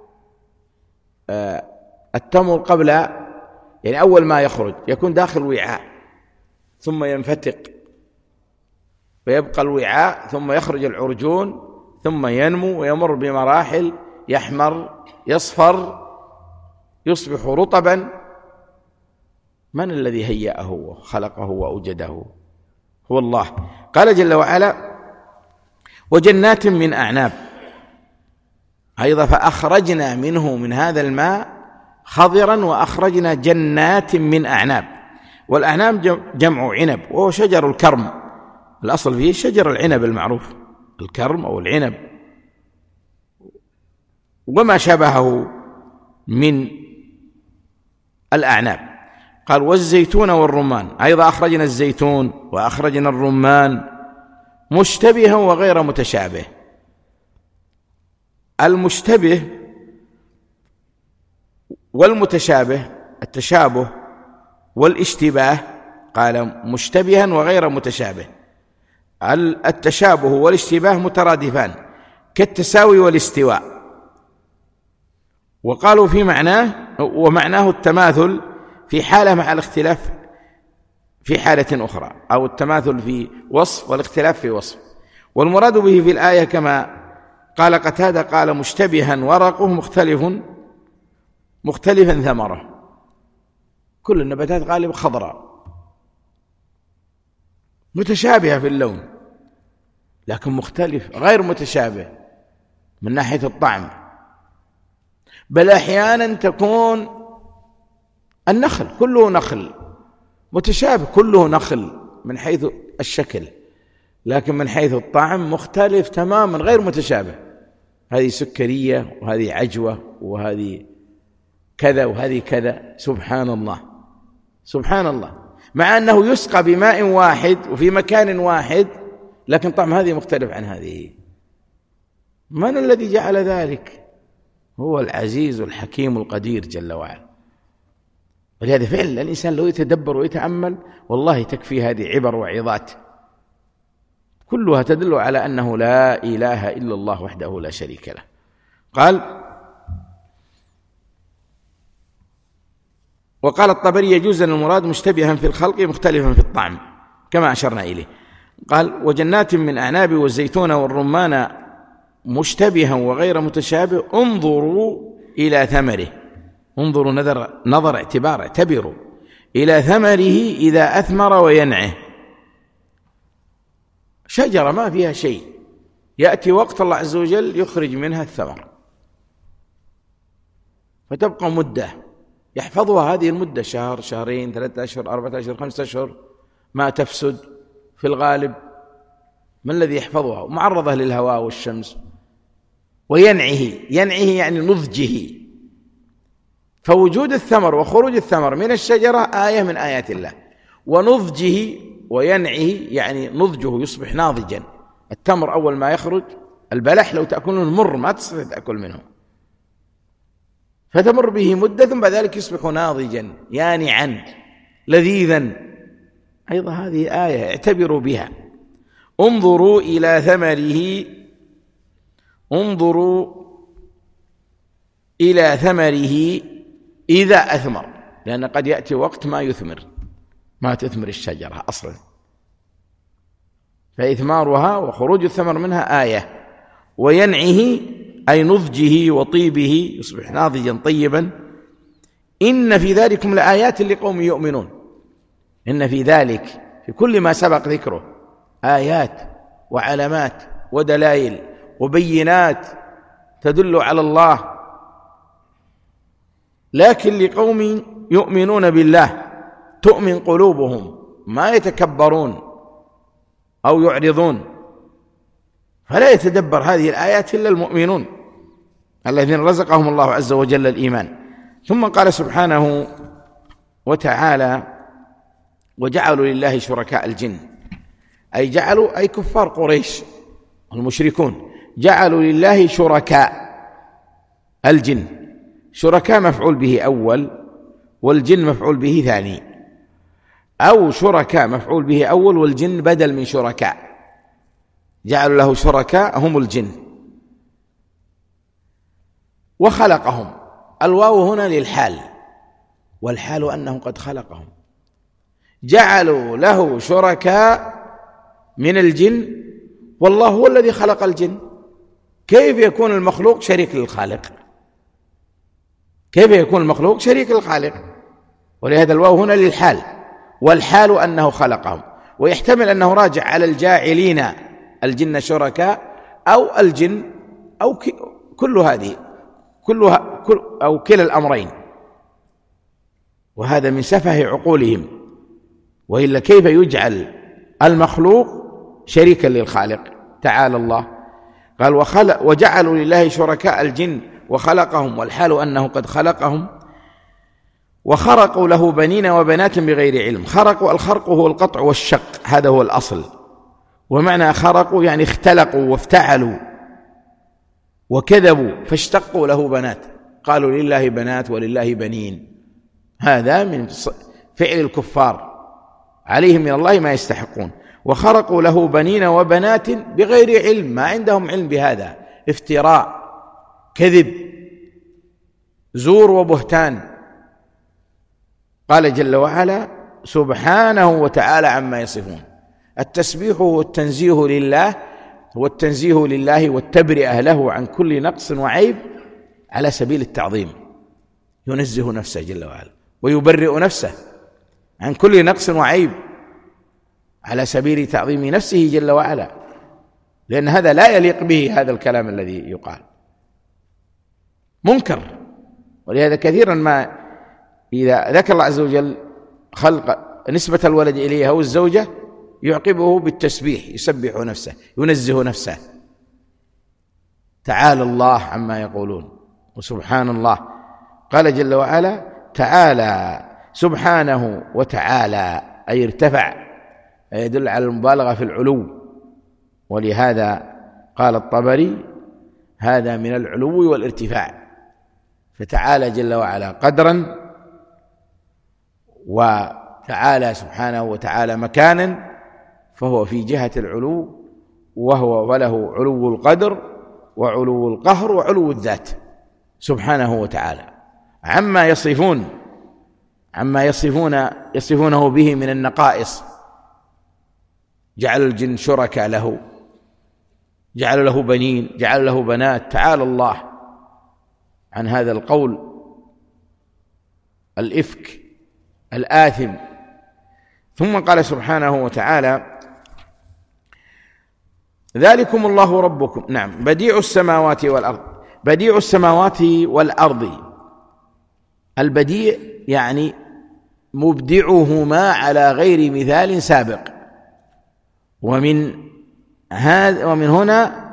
التمر قبل، يعني أول ما يخرج يكون داخل وعاء ثم ينفتق فيبقى الوعاء، ثم يخرج العرجون ثم ينمو ويمر بمراحل، يحمر يصفر يصبح رطبا. من الذي هيأه وخلقه وأوجده؟ هو الله. قال جل وعلا: وجنات من أعناب، أيضا فأخرجنا منه من هذا الماء خضرا وأخرجنا جنات من أعناب. والأعناب جمع عنب، وهو شجر الكرم، الأصل فيه شجر العنب المعروف، الكرم أو العنب وما شابهه من الأعناب. قال: والزيتون والرمان، أيضا أخرجنا الزيتون وأخرجنا الرمان مشتبها وغير متشابه. المشتبه والمتشابه، التشابه والاشتباه، قال مشتبها وغير متشابه. التشابه والاشتباه مترادفان كالتساوي والاستواء. وقالوا في معناه ومعناه التماثل في حالة مع الاختلاف في حالة أخرى، أو التماثل في وصف والاختلاف في وصف. والمراد به في الآية كما قال قتادة قال: مشتبها ورقه مختلف مختلفا ثمره. كل النباتات غالبا خضراء متشابهة في اللون، لكن مختلف غير متشابه من ناحية الطعم. بل أحيانا تكون النخل كله نخل متشابه، كله نخل من حيث الشكل، لكن من حيث الطعم مختلف تماما غير متشابه. هذه سكرية وهذه عجوة وهذه كذا وهذه كذا. سبحان الله سبحان الله، مع أنه يسقى بماء واحد وفي مكان واحد، لكن طعم هذه مختلف عن هذه. من الذي جعل ذلك؟ هو العزيز الحكيم القدير جل وعلا. ولهذا فعلا الإنسان لو يتدبر ويتأمل والله تكفي هذه عبر وعظات كلها تدل على أنه لا إله إلا الله وحده لا شريك له. قال: وقال الطبري: يجوز أن المراد مشتبها في الخلق مختلفا في الطعم كما أشرنا إليه. قال: وجنات من أعناب والزيتون والرمان مشتبها وغير متشابه انظروا إلى ثمره. انظروا نظر, نظر اعتبار، اعتبروا إلى ثمره إذا أثمر وينعه. شجرة ما فيها شيء، يأتي وقت الله عز وجل يخرج منها الثمر، فتبقى مدة يحفظها، هذه المدة شهر شهرين ثلاثة أشهر أربعة أشهر خمسة أشهر، ما تفسد في الغالب. ما الذي يحفظها؟ معرضة للهواء والشمس. وينعه، ينعه يعني نضجه. فوجود الثمر وخروج الثمر من الشجرة آية من آيات الله. ونضجه وينعه يعني نضجه يصبح ناضجا. التمر أول ما يخرج البلح لو تأكله المر ما تستطيع تأكل منه، فتمر به مدة ثم بعد ذلك يصبح ناضجا يانعا لذيذا. أيضا هذه آية اعتبروا بها. انظروا إلى ثمره، انظروا إلى ثمره إذا أثمر، لأن قد يأتي وقت ما يثمر، ما تثمر الشجرة أصلا، فإثمارها وخروج الثمر منها آية. وينعه أي نضجه وطيبه يصبح ناضجا طيبا. إن في ذلكم لآيات لقوم يؤمنون. إن في ذلك في كل ما سبق ذكره آيات وعلامات ودلائل وبينات تدل على الله، لكن لقوم يؤمنون بالله، تؤمن قلوبهم، ما يتكبرون أو يعرضون، فلا يتدبر هذه الآيات إلا المؤمنون الذين رزقهم الله عز وجل الإيمان. ثم قال سبحانه وتعالى: وجعلوا لله شركاء الجن، أي جعلوا أي كفار قريش المشركون جعلوا لله شركاء الجن. شركاء مفعول به أول، والجن مفعول به ثاني، أو شركاء مفعول به أول والجن بدل من شركاء. جعلوا له شركاء هم الجن وخلقهم. الواو هنا للحال، والحال أنه قد خلقهم. جعلوا له شركاء من الجن والله هو الذي خلق الجن. كيف يكون المخلوق شريك للخالق؟ كيف يكون المخلوق شريك للخالق؟ ولهذا الواو هنا للحال، والحال أنه خلقهم. ويحتمل أنه راجع على الجاعلين الجن شركاء أو الجن أو كل هذه كلها كل أو كلا الأمرين، وهذا من سفه عقولهم، وإلا كيف يجعل المخلوق شريكا للخالق؟ تعالى الله. قال وخلق وجعلوا لله شركاء الجن وخلقهم والحال أنه قد خلقهم، وخرقوا له بنين وبنات بغير علم. خرقوا، الخرق هو القطع والشق، هذا هو الأصل، ومعنى خرقوا يعني اختلقوا وافتعلوا وكذبوا فاشتقوا له بنات، قالوا لله بنات ولله بنين. هذا من فعل الكفار، عليهم من الله ما يستحقون. وخرقوا له بنين وبنات بغير علم، ما عندهم علم بهذا، افتراء، كذب، زور وبهتان. قال جل وعلا سبحانه وتعالى عما يصفون. التسبيح هو التنزيه لله، هو التنزيه لله والتبرئة له عن كل نقص وعيب على سبيل التعظيم، ينزه نفسه جل وعلا ويبرئ نفسه عن كل نقص وعيب على سبيل تعظيم نفسه جل وعلا، لأن هذا لا يليق به هذا الكلام الذي يقال، منكر. ولهذا كثيرا ما إذا ذكر الله عز وجل خلق نسبة الولد إليه أو الزوجة يعقبه بالتسبيح، يسبح نفسه، ينزه نفسه. تعالى الله عما يقولون وسبحان الله. قال جل وعلا تعالى سبحانه وتعالى، أي ارتفع، يدل على المبالغة في العلو. ولهذا قال الطبري هذا من العلو والارتفاع، فتعالى جل وعلا قدرا، وتعالى سبحانه وتعالى مكانا، فهو في جهة العلو، وهو وله علو القدر وعلو القهر وعلو الذات سبحانه وتعالى عما يصفون عما يصفون يصفونه به من النقائص. جعل الجن شركاء له، جعل له بنين، جعل له بنات. تعالى الله عن هذا القول الإفك الآثم. ثم قال سبحانه وتعالى ذلكم الله ربكم، نعم، بديع السماوات والأرض. بديع السماوات والأرض، البديع يعني مبدعهما على غير مثال سابق. ومن هذا ومن هنا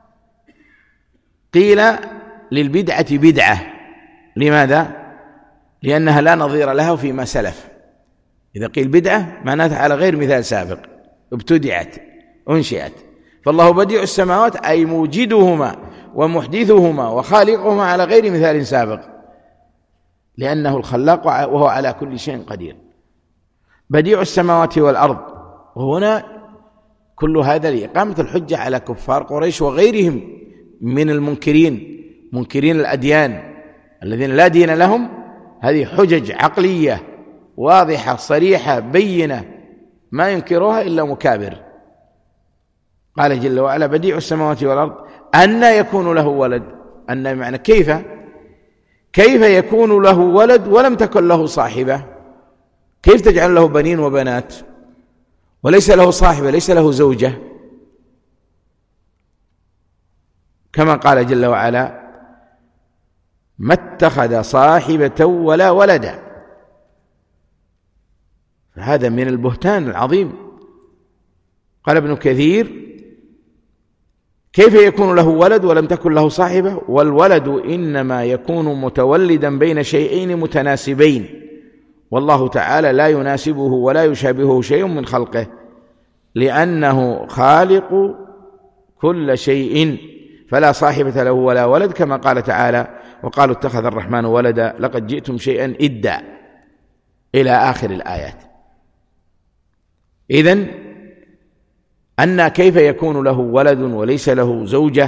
قيل للبدعة بدعة. لماذا؟ لأنها لا نظير لها فيما سلف. إذا قيل بدعة معناتها على غير مثال سابق، ابتدعت، أنشئت. فالله بديع السماوات أي موجدهما ومحدثهما وخالقهما على غير مثال سابق، لأنه الخلاق وهو على كل شيء قدير. بديع السماوات والأرض، وهنا كل هذا لإقامة الحجة على كفار قريش وغيرهم من المنكرين، منكرين الأديان الذين لا دين لهم. هذه حجج عقلية واضحة صريحة بينة ما ينكرها إلا مكابر. قال جل وعلا بديع السماوات والأرض أن يكون له ولد. أن معنى كيف كيف يكون له ولد ولم تكن له صاحبة؟ كيف تجعل له بنين وبنات وليس له صاحبة، ليس له زوجة؟ كما قال جل وعلا ما اتخذ صاحبة ولا ولدا. فهذا من البهتان العظيم. قال ابن كثير كيف يكون له ولد ولم تكن له صاحبة؟ والولد إنما يكون متولدا بين شيئين متناسبين، والله تعالى لا يناسبه ولا يشابهه شيء من خلقه، لأنه خالق كل شيء، فلا صاحبة له ولا ولد، كما قال تعالى وقالوا اتخذ الرحمن ولدا لقد جئتم شيئا إدا إلى آخر الآيات. إذن أن كيف يكون له ولد وليس له زوجة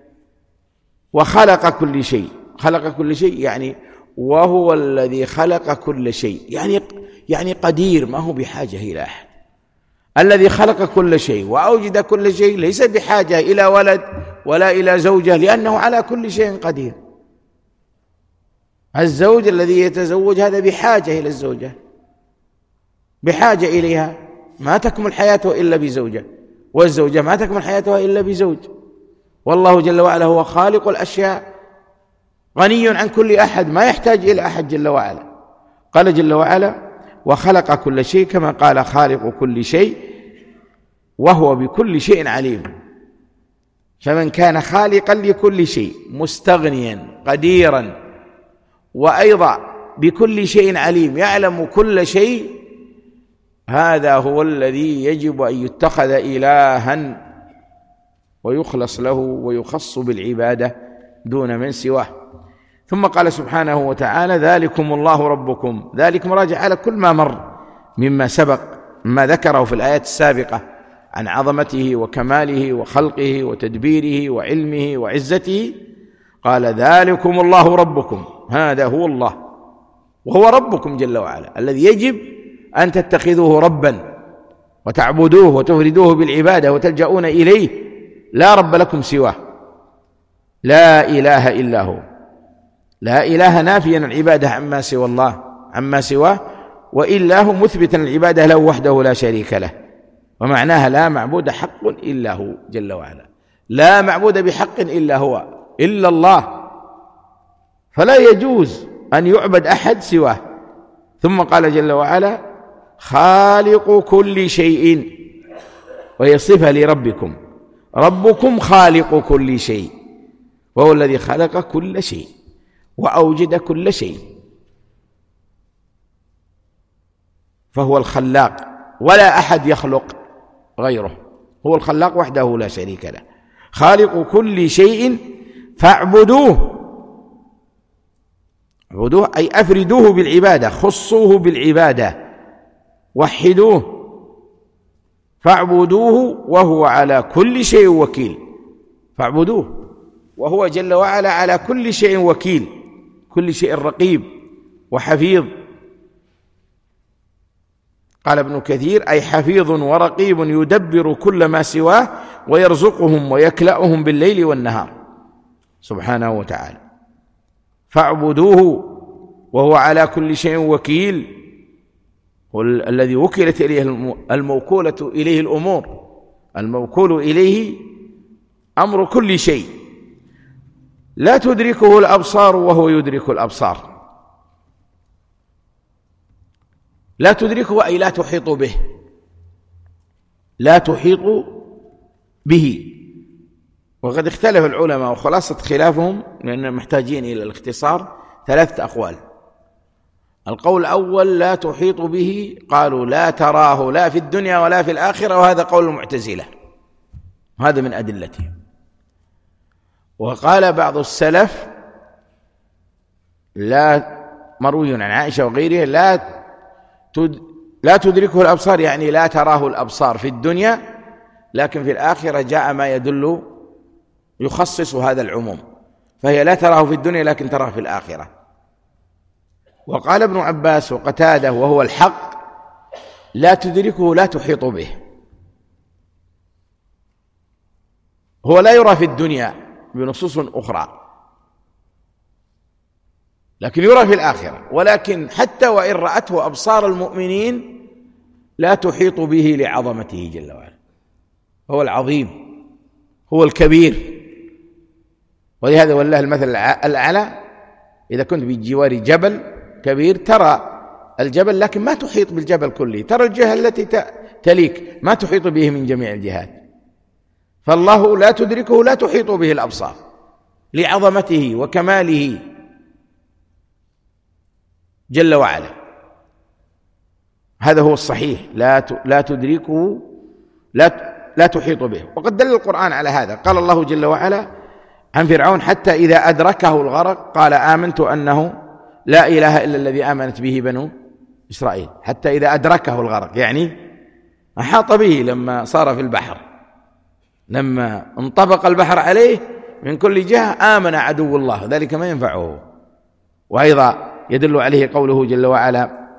وخلق كل شيء؟ خلق كل شيء يعني وهو الذي خلق كل شيء، يعني يعني قدير، ما هو بحاجة إلى أحد. الذي خلق كل شيء وأوجد كل شيء ليس بحاجة إلى ولد ولا إلى زوجة، لأنه على كل شيء قدير. الزوج الذي يتزوج هذا بحاجة إلى الزوجة، بحاجة إليها، ما تكمل حياته إلا بزوجة، والزوجة ما تكمل حياتها إلا بزوج. والله جل وعلا هو خالق الأشياء، غني عن كل أحد، ما يحتاج إلى أحد جل وعلا. قال جل وعلا: وخلق كل شيء، كما قال: خالق كل شيء وهو بكل شيء عليم. فمن كان خالقا لكل شيء مستغنيا قديرا وأيضا بكل شيء عليم يعلم كل شيء، هذا هو الذي يجب أن يتخذ إلها ويخلص له ويخص بالعبادة دون من سواه. ثم قال سبحانه وتعالى: ذلكم الله ربكم. ذلك مراجع على كل ما مر مما سبق، ما ذكره في الآيات السابقة عن عظمته وكماله وخلقه وتدبيره وعلمه وعزته. قال: ذلكم الله ربكم، هذا هو الله وهو ربكم جل وعلا الذي يجب أن تتخذوه ربا وتعبدوه وتفردوه بالعبادة وتلجؤون إليه، لا رب لكم سواه، لا إله إلا هو. لا إله نافيا العبادة عما سوى الله عما سواه، وإلا هو مثبتا العبادة له وحده لا شريك له. ومعناها لا معبود حق إلا هو جل وعلا، لا معبود بحق إلا هو إلا الله، فلا يجوز أن يعبد أحد سواه. ثم قال جل وعلا: خالق كل شيء، وهي صفة لربكم، ربكم خالق كل شيء، وهو الذي خلق كل شيء وأوجد كل شيء، فهو الخلاق، ولا أحد يخلق غيره، هو الخلاق وحده لا شريك له. خالق كل شيء فاعبدوه، اعبدوه أي أفردوه بالعبادة، خصوه بالعبادة، وحدوه، فاعبدوه وهو على كل شيء وكيل. فاعبدوه وهو جل وعلا على كل شيء وكيل، كل شيء رقيب وحفيظ. قال ابن كثير: أي حفيظ ورقيب يدبر كل ما سواه ويرزقهم ويكلأهم بالليل والنهار سبحانه وتعالى. فاعبدوه وهو على كل شيء وكيل، الذي وكلت إليه الموكولة إليه الأمور، الموكول إليه أمر كل شيء. لا تدركه الأبصار وهو يدرك الأبصار. لا تدركه أي لا تحيط به، لا تحيط به. وقد اختلف العلماء، وخلاصة خلافهم لأننا محتاجين إلى الاختصار ثلاثة أقوال. القول الأول: لا تحيط به، قالوا لا تراه لا في الدنيا ولا في الآخرة، وهذا قول المعتزلة، هذا من أدلته. وقال بعض السلف لا، مروي عن عائشة وغيرها: لا لا تدركه الأبصار، يعني لا تراه الأبصار في الدنيا، لكن في الآخرة جاء ما يدل يخصص هذا العموم، فهي لا تراه في الدنيا لكن تراه في الآخرة. وقال ابن عباس وقتاده وهو الحق: لا تدركه لا تحيط به، هو لا يرى في الدنيا بنصوص أخرى لكن يرى في الآخرة، ولكن حتى وإن رأته أبصار المؤمنين لا تحيط به لعظمته جل وعلا. هو العظيم، هو الكبير. ولهذا والله المثل الأعلى، إذا كنت بجوار جبل كبير ترى الجبل لكن ما تحيط بالجبل كله، ترى الجهة التي تليك، ما تحيط به من جميع الجهات. فالله لا تدركه لا تحيط به الأبصار لعظمته وكماله جل وعلا. هذا هو الصحيح، لا لا تدركه لا لا تحيط به. وقد دل القرآن على هذا. قال الله جل وعلا عن فرعون: حتى إذا أدركه الغرق قال آمنت أنه لا إله إلا الذي آمنت به بنو إسرائيل. حتى إذا أدركه الغرق يعني أحاط به، لما صار في البحر، لما انطبق البحر عليه من كل جهة آمن عدو الله، ذلك ما ينفعه. وأيضا يدل عليه قوله جل وعلا: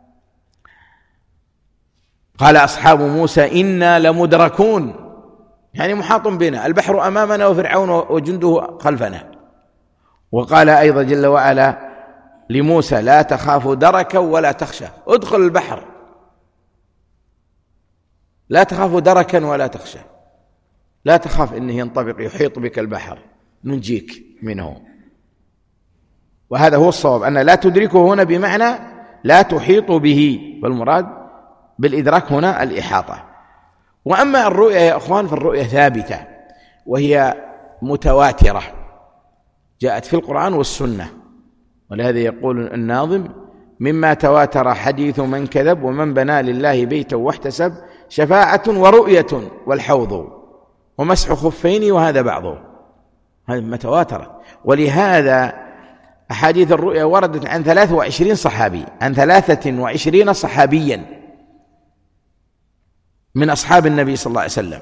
قال أصحاب موسى إنا لمدركون، يعني محاط بنا، البحر أمامنا وفرعون وجنده خلفنا. وقال أيضا جل وعلا لموسى: لا تخاف دركا ولا تخشى، ادخل البحر. لا تخاف دركا ولا تخشى، لا تخاف إنه ينطبق يحيط بك البحر، ننجيك منه. وهذا هو الصواب، أن لا تدركه هنا بمعنى لا تحيط به، والمراد بالإدراك هنا الإحاطة. وأما الرؤيا يا أخوان فالرؤيا ثابتة وهي متواترة، جاءت في القرآن والسنة، ولهذا يقول الناظم: مما تواتر حديث من كذب، ومن بنى لله بيتا واحتسب، شفاعة ورؤية والحوض ومسح خفين وهذا بعضه. هذا متواترة. ولهذا أحاديث الرؤيا وردت عن ثلاثة وعشرين صحابي، عن ثلاثة وعشرين صحابيا من أصحاب النبي صلى الله عليه وسلم.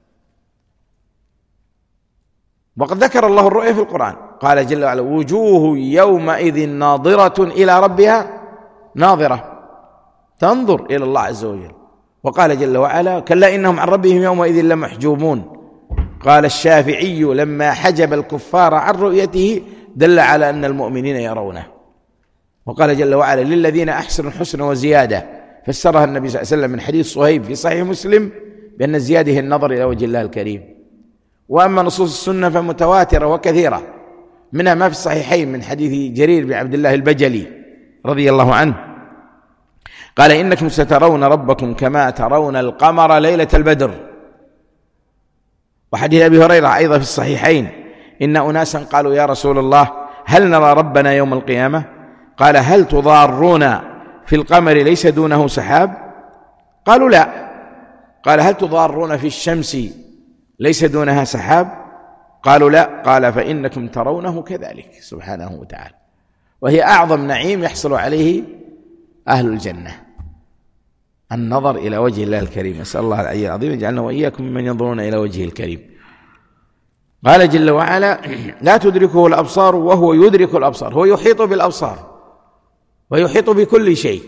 وقد ذكر الله الرؤيا في القرآن، قال جل وعلا: وجوه يومئذ ناظرة إلى ربها ناظرة، تنظر إلى الله عز وجل. وقال جل وعلا: كلا إنهم عن ربهم يومئذ لمحجوبون. قال الشافعي: لما حجب الكفار عن رؤيته دل على أن المؤمنين يرونه. وقال جل وعلا: للذين أحسنوا الحسن وزيادة، فسرها النبي صلى الله عليه وسلم من حديث صهيب في صحيح مسلم بأن الزيادة هي النظر إلى وجه الله الكريم. وأما نصوص السنة فمتواترة وكثيرة، منها ما في الصحيحين من حديث جرير بن عبد الله البجلي رضي الله عنه قال: إنكم سترون ربكم كما ترون القمر ليلة البدر. وحديث أبي هريرة أيضا في الصحيحين: إن أناسا قالوا يا رسول الله هل نرى ربنا يوم القيامة؟ قال: هل تضارون في القمر ليس دونه سحاب؟ قالوا لا. قال: هل تضارون في الشمس ليس دونها سحاب؟ قالوا لا. قال: فإنكم ترونه كذلك سبحانه وتعالى. وهي أعظم نعيم يحصل عليه أهل الجنة، النظر إلى وجه الله الكريم. نسأل الله العلي العظيم يجعلنا وإياكم ممن ينظرون إلى وجهه الكريم. قال جل وعلا: لا تدركه الأبصار وهو يدرك الأبصار. هو يحيط بالأبصار ويحيط بكل شيء،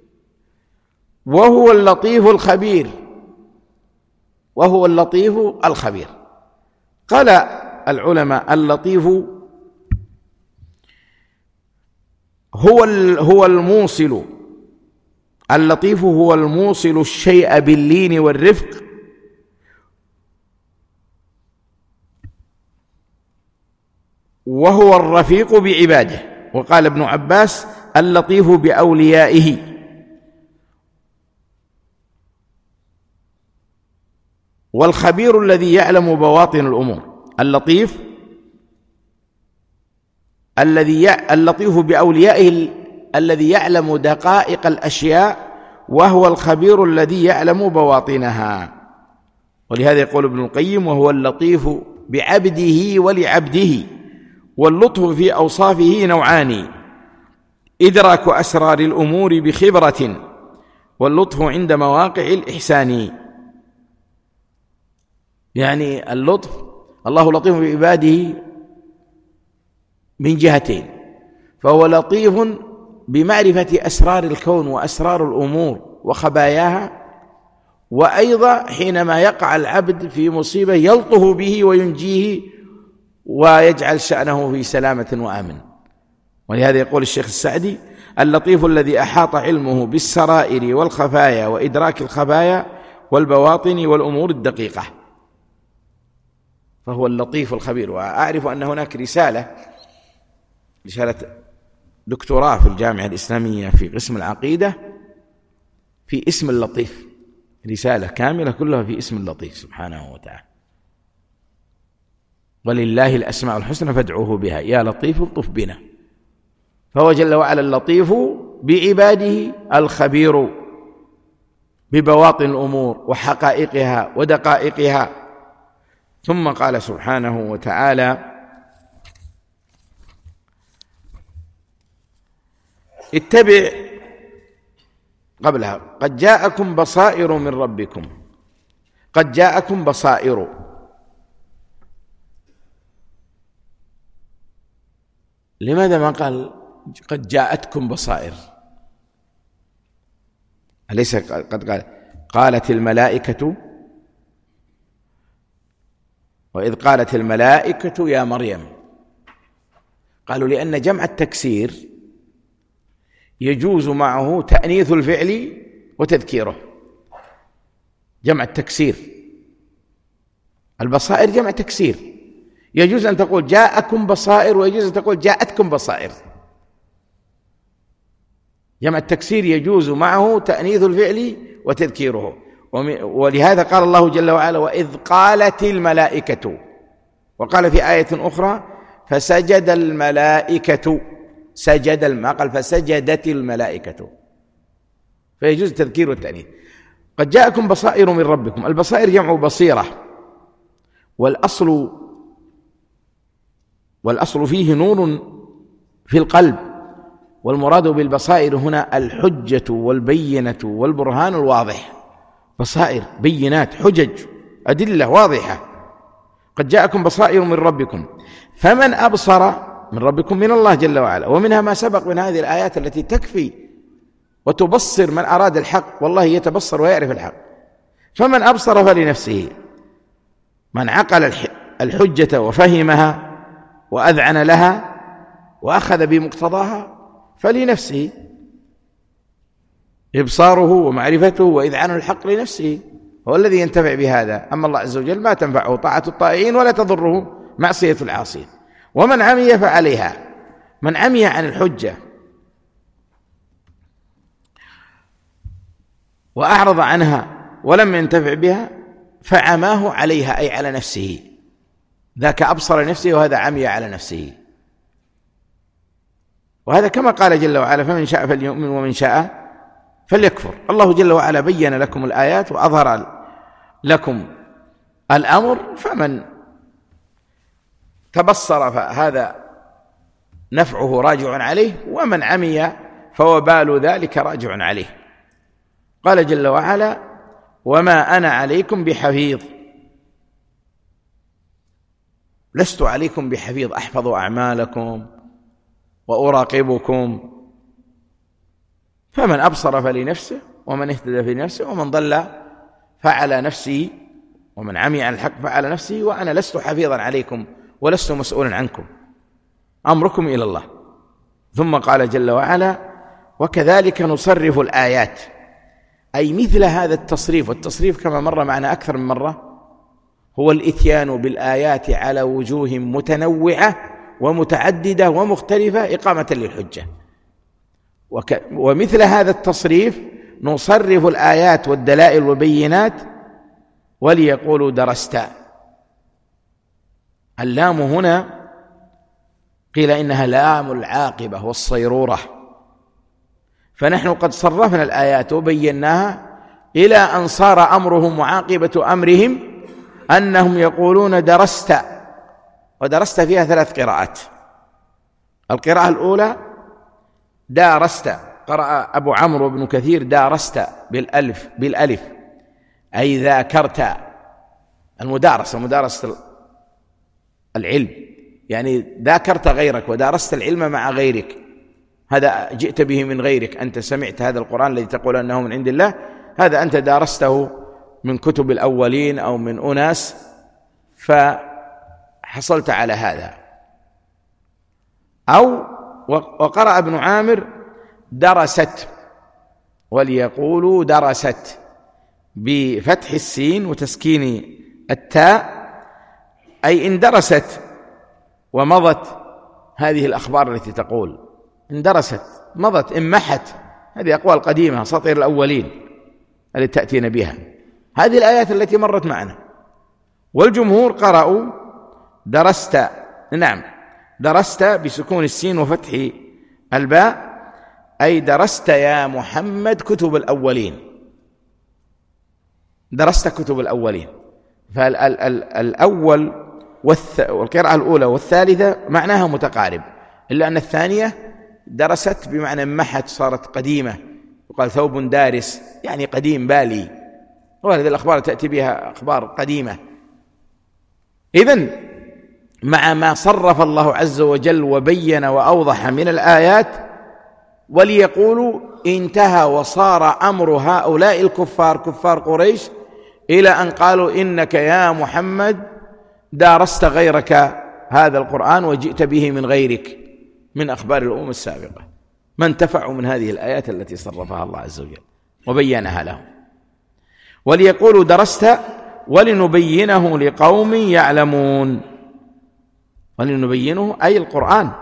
وهو اللطيف الخبير. وهو اللطيف الخبير. قال العلماء: اللطيف هو هو الموصل، اللطيف هو الموصل الشيء باللين والرفق، وهو الرفيق بعباده. وقال ابن عباس: اللطيف بأوليائه. والخبير الذي يعلم بواطن الأمور. اللطيف الذي اللطيف بأوليائه الذي يعلم دقائق الأشياء، وهو الخبير الذي يعلم بواطنها. ولهذا يقول ابن القيم: وهو اللطيف بعبده ولعبده. واللطف في أوصافه نوعان: إدراك أسرار الأمور بخبرة، واللطف عند مواقع الإحسان. يعني اللطف، الله لطيف بعباده من جهتين، فهو لطيف بمعرفة أسرار الكون وأسرار الأمور وخباياها، وأيضا حينما يقع العبد في مصيبة يلطف به وينجيه ويجعل شأنه في سلامة وأمن. ولهذا يقول الشيخ السعدي: اللطيف الذي أحاط علمه بالسرائر والخفايا وإدراك الخبايا والبواطن والأمور الدقيقة، فهو اللطيف الخبير. وأعرف أن هناك رسالة رسالة دكتوراه في الجامعة الإسلامية في قسم العقيدة في اسم اللطيف، رسالة كاملة كلها في اسم اللطيف سبحانه وتعالى. ولله الأسماء الحسنى فادعوه بها يا لطيف الطف بنا. فهو جل وعلا اللطيف بعباده، الخبير ببواطن الأمور وحقائقها ودقائقها. ثم قال سبحانه وتعالى: اتبع قبلها قد جاءكم بصائر من ربكم. قد جاءكم بصائر، لماذا ما قال قد جاءتكم بصائر؟ أليس قد قال قالت الملائكة وإذ قالت الملائكة يا مريم؟ قالوا لأن جمع التكسير يجوز معه تأنيث الفعل وتذكيره، جمع التكسير، البصائر جمع تكسير، يجوز أن تقول جاءكم بصائر ويجوز أن تقول جاءتكم بصائر. جمع التكسير يجوز معه تأنيث الفعل وتذكيره، ولهذا قال الله جل وعلا وإذ قالت الملائكة، وقال في آية أخرى فسجد الملائكة، سجد ما قال فسجدت الملائكة، فيجوز التذكير والتأنيث. قد جاءكم بصائر من ربكم، البصائر جمع بصيرة، والأصل والأصل فيه نور في القلب، والمراد بالبصائر هنا الحجة والبينة والبرهان الواضح. بصائر بينات حجج أدلة واضحة. قد جاءكم بصائر من ربكم فمن أبصر من ربكم من الله جل وعلا، ومنها ما سبق من هذه الآيات التي تكفي وتبصر من أراد الحق، والله يتبصر ويعرف الحق. فمن أبصر فلنفسه، من عقل الحجة وفهمها وأذعن لها وأخذ بمقتضاها فلنفسه، إبصاره ومعرفته وإذعان الحق لنفسه هو الذي ينتفع بهذا. أما الله عز وجل ما تنفعه طاعة الطائعين ولا تضره معصية العاصين. ومن عمي فعليها، من عمي عن الحجة وأعرض عنها ولم ينتفع بها فعماه عليها، أي على نفسه، ذاك أبصر نفسه وهذا عمي على نفسه. وهذا كما قال جل وعلا فمن شاء فليؤمن ومن شاء فليكفر. الله جل وعلا بين لكم الآيات وأظهر لكم الأمر، فمن تبصر فهذا نفعه راجع عليه، ومن عمي فوبال ذلك راجع عليه. قال جل وعلا وما أنا عليكم بحفيظ، لست عليكم بحفيظ، أحفظ أعمالكم وأراقبكم. فمن أبصر فلنفسه ومن اهتدى فلنفسه ومن ضل فعلى نفسه ومن عمي عن الحق فعلى نفسه، وأنا لست حفيظا عليكم ولست مسؤولا عنكم، أمركم إلى الله. ثم قال جل وعلا وكذلك نصرف الآيات، أي مثل هذا التصريف. والتصريف كما مر معنا أكثر من مرة هو الإتيان بالآيات على وجوه متنوعة ومتعددة ومختلفة إقامة للحجة. وك... ومثل هذا التصريف نصرف الآيات والدلائل والبينات وليقولوا درست. اللام هنا قيل إنها لام العاقبة والصيرورة، فنحن قد صرفنا الآيات وبيناها إلى أن صار أمرهم وعاقبة أمرهم أنهم يقولون درست. ودرست فيها ثلاث قراءات. القراءة الأولى دارست، قرأ أبو عمرو بن كثير دارست بالألف بالألف أي ذاكرت، المدارسة مدارسة العلم، يعني ذاكرت غيرك ودارست العلم مع غيرك، هذا جئت به من غيرك، أنت سمعت هذا القرآن الذي تقول أنه من عند الله، هذا أنت دارسته من كتب الأولين أو من أناس فحصلت على هذا. أو وقرأ ابن عامر درست، وليقولوا درست بفتح السين وتسكين التاء، أي إن درست ومضت هذه الأخبار التي تقول، إن درست مضت إن محت، هذه أقوال قديمة سطير الأولين التي تأتينا بها، هذه الآيات التي مرت معنا. والجمهور قرأوا درست، نعم درست بسكون السين وفتح الباء، أي درست يا محمد كتب الأولين، درست كتب الأولين. فالأول والقراءة الأولى والثالثة معناها متقارب، إلا أن الثانية درست بمعنى محت صارت قديمة، وقال ثوب دارس يعني قديم بالي، وهذه الأخبار تأتي بها أخبار قديمة. إذن مع ما صرف الله عز وجل وبين وأوضح من الآيات، وليقولوا انتهى وصار أمر هؤلاء الكفار كفار قريش إلى أن قالوا إنك يا محمد دارست غيرك هذا القرآن وجئت به من غيرك من أخبار الأمم السابقة، ما انتفعوا من هذه الآيات التي صرفها الله عز وجل وبينها لهم. وليقولوا درست ولنبينه لقوم يعلمون. ولنبينه أي القرآن،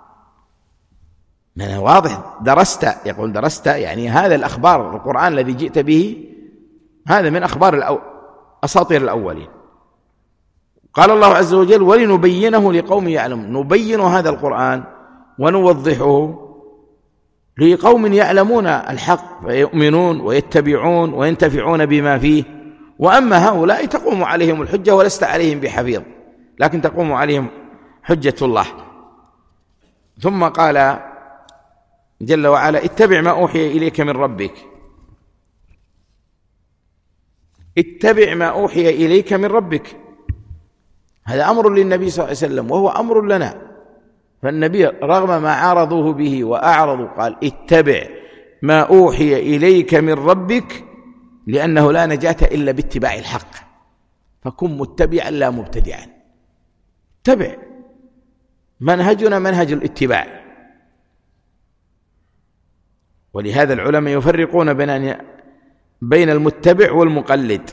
من واضح درست، يقول درست يعني هذا الأخبار، القرآن الذي جئت به هذا من أخبار الأو... أساطير الأولين. قال الله عز وجل ولنبينه لقوم يعلمون، نبين هذا القرآن ونوضحه لقوم يعلمون الحق فيؤمنون ويتبعون وينتفعون بما فيه. وأما هؤلاء تقوم عليهم الحجة ولست عليهم بحفيظ، لكن تقوم عليهم حجة الله. ثم قال جل وعلا اتبع ما أوحي إليك من ربك، اتبع ما أوحي إليك من ربك، هذا أمر للنبي صلى الله عليه وسلم وهو أمر لنا. فالنبي رغم ما عارضوه به وأعرضوا قال اتبع ما أوحي إليك من ربك، لأنه لا نجاة إلا باتباع الحق، فكن متبعا لا مبتدعا. اتبع، منهجنا منهج الاتباع. ولهذا العلماء يفرقون بين بين المتبع والمقلد،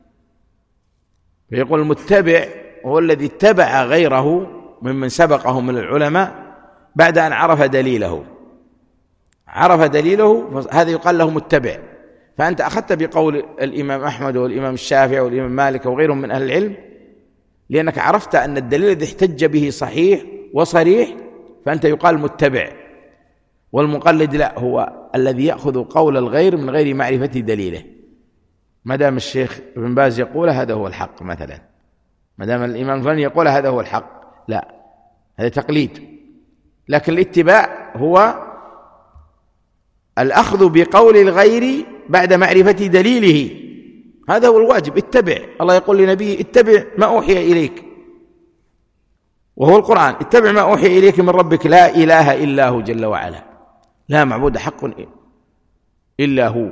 فيقول المتبع هو الذي اتبع غيره ممن سبقه من العلماء بعد أن عرف دليله، عرف دليله هذا يقال له متبع. فأنت أخذت بقول الإمام أحمد والإمام الشافعي والإمام مالك وغيرهم من أهل العلم لأنك عرفت أن الدليل الذي احتج به صحيح وصريح، فأنت يقال متبع. والمقلد لا، هو الذي يأخذ قول الغير من غير معرفة دليله. ما دام الشيخ ابن باز يقول هذا هو الحق مثلا، ما دام الإمام الفلاني يقول هذا هو الحق، لا، هذا تقليد. لكن الاتباع هو الأخذ بقول الغير بعد معرفة دليله، هذا هو الواجب. اتبع، الله يقول لنبيه اتبع ما أوحي إليك وهو القرآن، اتبع ما أوحي إليك من ربك لا إله إلا هو جل وعلا، لا معبود حق إلا هو،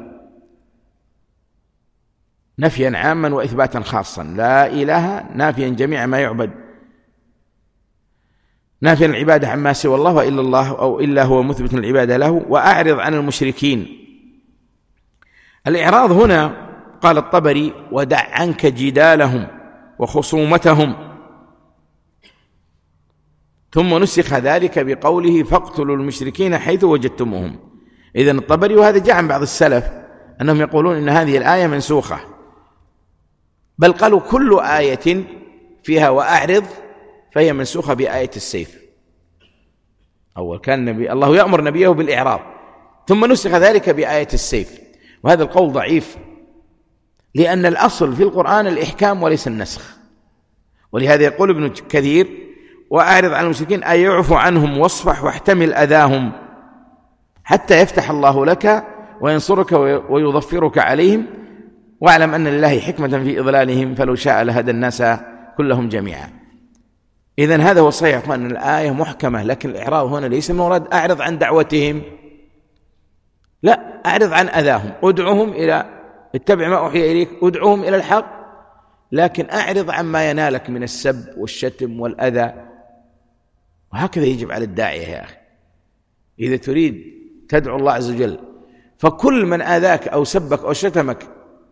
نفيا عاما وإثباتا خاصا. لا إله نافيا جميع ما يعبد، نافيا العبادة عما سوى الله وإلا الله أو إلا هو مثبت العبادة له. وأعرض عن المشركين. الإعراض هنا قال الطبري ودع عنك جدالهم وخصومتهم، ثم نسخ ذلك بقوله فاقتلوا المشركين حيث وجدتموهم. إذن الطبري، وهذا جاء عن بعض السلف أنهم يقولون إن هذه الآية منسوخة، بل قالوا كل آية فيها وأعرض فهي منسوخة بآية السيف. أول كان النبي الله يأمر نبيه بالإعراض، ثم نسخ ذلك بآية السيف، وهذا القول ضعيف، لأن الأصل في القرآن الإحكام وليس النسخ. ولهذا يقول ابن كثير وأعرض عن المشركين أي يعفو عنهم واصفح واحتمل أذاهم حتى يفتح الله لك وينصرك ويظفرك عليهم، واعلم أن لله حكمة في إضلالهم فلو شاء لهدى الناس كلهم جميعا. إذن هذا هو الصحيح، أن الآية محكمة، لكن الإعراض هنا ليس المراد أعرض عن دعوتهم، لا، أعرض عن أذاهم، أدعوهم إلى اتبع ما أوحي إليك، أدعوهم إلى الحق، لكن أعرض عما ينالك من السب والشتم والأذى. وهكذا يجب على الداعية يا أخي، إذا تريد تدعو الله عز وجل فكل من آذاك أو سبك أو شتمك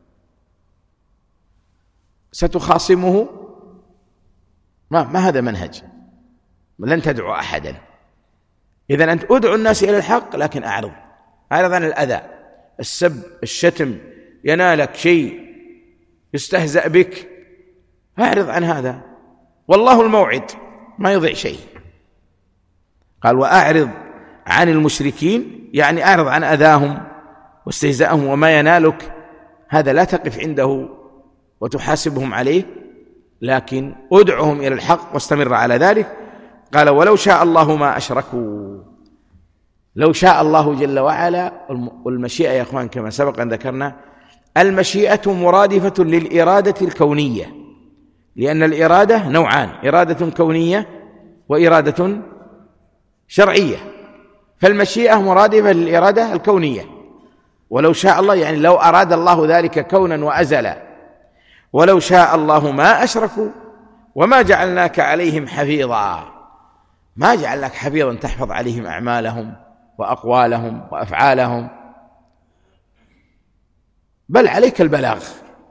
ستخاصمه، ما, ما هذا منهج، لن تدعو أحدا. إذن أنت أدعو الناس إلى الحق، لكن أعرض أعرض عن الأذى، السب، الشتم، ينالك شيء، يستهزأ بك، أعرض عن هذا، والله الموعد ما يضيع شيء. قال وأعرض عن المشركين، يعني أعرض عن أذاهم واستهزاءهم وما ينالك، هذا لا تقف عنده وتحاسبهم عليه، لكن ادعهم إلى الحق واستمر على ذلك. قال ولو شاء الله ما أشركوا، لو شاء الله جل وعلا. والمشيئة يا أخوان كما سبق أن ذكرنا، المشيئة مرادفة للإرادة الكونية، لأن الإرادة نوعان، إرادة كونية وإرادة شرعية، فالمشيئة مرادفة للإرادة الكونية. ولو شاء الله يعني لو أراد الله ذلك كونا وأزلا، ولو شاء الله ما أشركوا وما جعلناك عليهم حفيظا، ما جعلناك حفيظا تحفظ عليهم أعمالهم وأقوالهم وأفعالهم، بل عليك البلاغ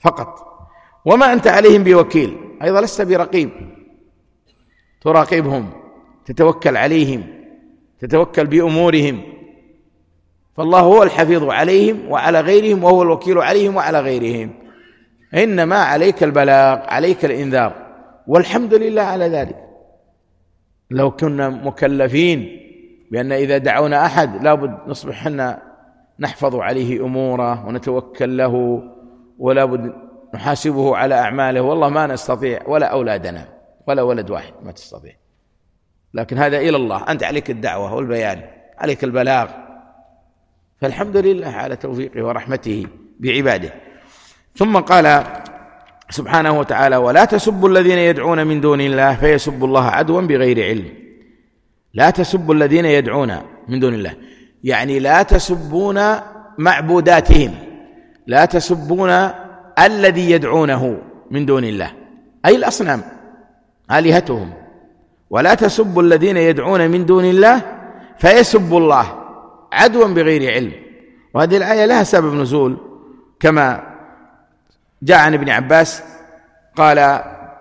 فقط، وما أنت عليهم بوكيل، أيضا لست برقيب تراقبهم، تتوكل عليهم، تتوكل بأمورهم، فالله هو الحفيظ عليهم وعلى غيرهم، وهو الوكيل عليهم وعلى غيرهم، إنما عليك البلاغ، عليك الإنذار، والحمد لله على ذلك. لو كنا مكلفين بأن إذا دعونا أحد لابد نصبح حنا نحفظ عليه أموره ونتوكل له، ولا بد نحاسبه على أعماله، والله ما نستطيع، ولا أولادنا ولا ولد واحد ما تستطيع، لكن هذا إلى الله، أنت عليك الدعوة والبيان، عليك البلاغ، فالحمد لله على توفيقه ورحمته بعباده. ثم قال سبحانه وتعالى: ولا تسبوا الذين يدعون من دون الله فيسبوا الله عدوا بغير علم. لا تسبوا الذين يدعون من دون الله، يعني لا تسبون معبوداتهم، لا تسبون الذي يدعونه من دون الله، أي الأصنام آلهتهم. ولا تسبوا الذين يدعون من دون الله فيسبوا الله عدوا بغير علم. وهذه الآية لها سبب نزول، كما جاء عن ابن عباس قال: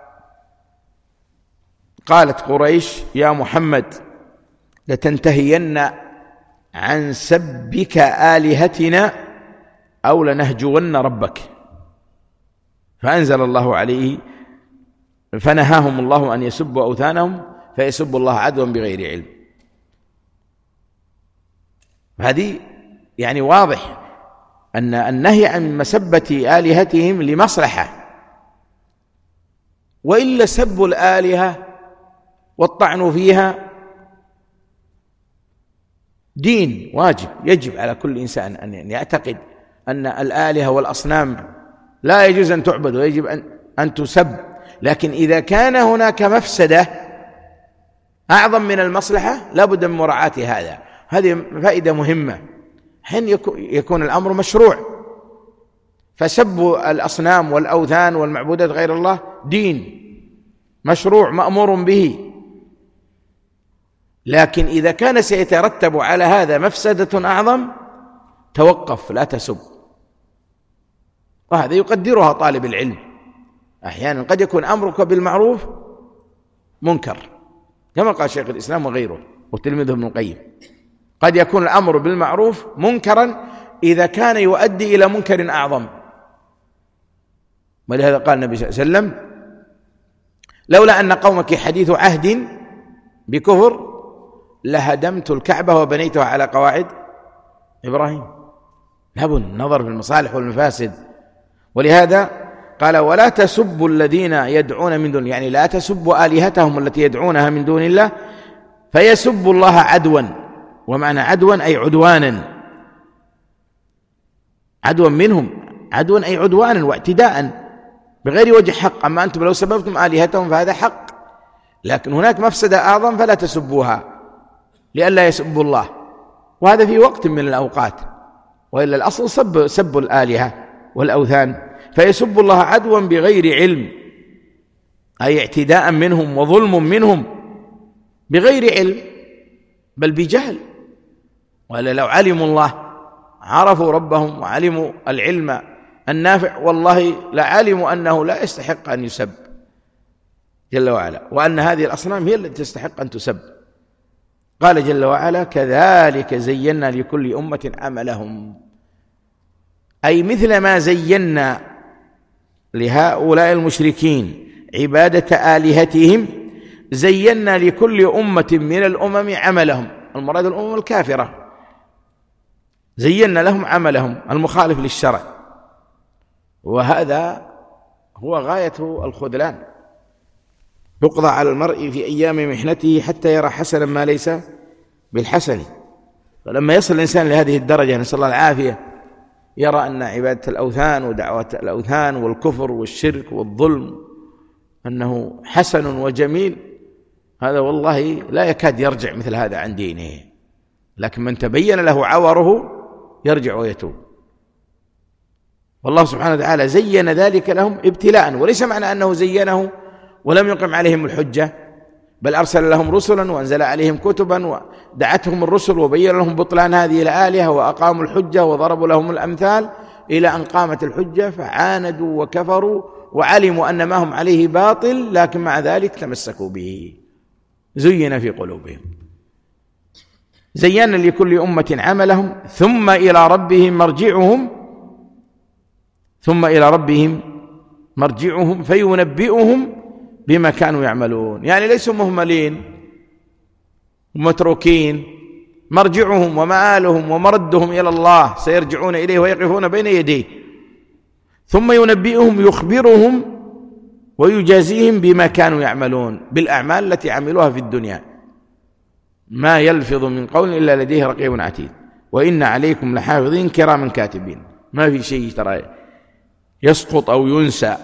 قالت قريش: يا محمد لتنتهين عن سبك آلهتنا أو لنهجون ربك، فأنزل الله عليه فنهاهم الله أن يسبوا أوثانهم فيسبوا الله عدوا بغير علم. هذه يعني واضح أن النهي عن مسبة آلهتهم لمصلحة، وإلا سبوا الآلهة والطعن فيها دين واجب، يجب على كل إنسان أن يعتقد أن الآلهة والأصنام لا يجوز أن تعبد ويجب أن, أن تسب، لكن إذا كان هناك مفسدة أعظم من المصلحة لا بد من مراعاة هذا. هذه فائدة مهمة، حين يكون الأمر مشروع، فسب الأصنام والأوثان والمعبودات غير الله دين مشروع مأمور به، لكن إذا كان سيترتب على هذا مفسدة أعظم توقف، لا تسب. وهذا يقدرها طالب العلم، أحيانا قد يكون أمرك بالمعروف منكر، كما قال شيخ الإسلام وغيره وتلميذه ابن القيم، قد يكون الأمر بالمعروف منكرا إذا كان يؤدي إلى منكر أعظم. ولهذا قال النبي صلى الله عليه وسلم: لولا أن قومك حديث عهد بكفر لهدمت الكعبة وبنيتها على قواعد إبراهيم. لابد النظر في المصالح والمفاسد. ولهذا قال: ولا تسبوا الذين يدعون من دون، يعني لا تسبوا آلهتهم التي يدعونها من دون الله فيسبوا الله عدوا. ومعنى عدوا أي عدوانا، عدوا منهم، عدوا أي عدوانا واعتداء بغير وجه حق. أما أنتم لو سببتم آلهتهم فهذا حق، لكن هناك مفسدة أعظم فلا تسبوها لئلا يسبوا الله، وهذا في وقت من الأوقات، وإلا الأصل سب سب الآلهة والأوثان. فيسب الله عدوا بغير علم، أي اعتداء منهم وظلم منهم بغير علم، بل بجهل. ولا لو علموا الله عرفوا ربهم وعلموا العلم النافع والله لعلموا أنه لا يستحق أن يسب جل وعلا، وأن هذه الأصنام هي التي تستحق أن تسب. قال جل وعلا: كذلك زينا لكل أمة عملهم، أي مثل ما زينا لهؤلاء المشركين عبادة آلهتهم زينا لكل أمة من الأمم عملهم. المراد الأمم الكافرة، زينا لهم عملهم المخالف للشرع، وهذا هو غاية الخذلان. يقضى على المرء في أيام محنته حتى يرى حسنا ما ليس بالحسن. فلما يصل الإنسان لهذه الدرجة، نسأل الله العافية، يرى أن عبادة الأوثان ودعوة الأوثان والكفر والشرك والظلم أنه حسن وجميل، هذا والله لا يكاد يرجع مثل هذا عن دينه. لكن من تبين له عوره يرجع ويتوب. والله سبحانه وتعالى زين ذلك لهم ابتلاء، وليس معنى أنه زينه ولم يقم عليهم الحجة، بل أرسل لهم رسلا وأنزل عليهم كتبا ودعتهم الرسل وبين لهم بطلان هذه الآلهة وأقاموا الحجة وضربوا لهم الأمثال، إلى أن قامت الحجة فعاندوا وكفروا وعلموا أن ما هم عليه باطل، لكن مع ذلك تمسكوا به. زين في قلوبهم. زينا لكل أمة عملهم ثم إلى ربهم مرجعهم ثم إلى ربهم مرجعهم فينبئهم بما كانوا يعملون. يعني ليسوا مهملين ومتروكين، مرجعهم ومآلهم ومردهم إلى الله، سيرجعون إليه ويقفون بين يديه، ثم ينبئهم يخبرهم ويجازيهم بما كانوا يعملون، بالأعمال التي عملوها في الدنيا. ما يلفظ من قول إلا لديه رقيب عتيد وإن عليكم لحافظين كراما كاتبين. ما في شيء ترى يسقط أو ينسى،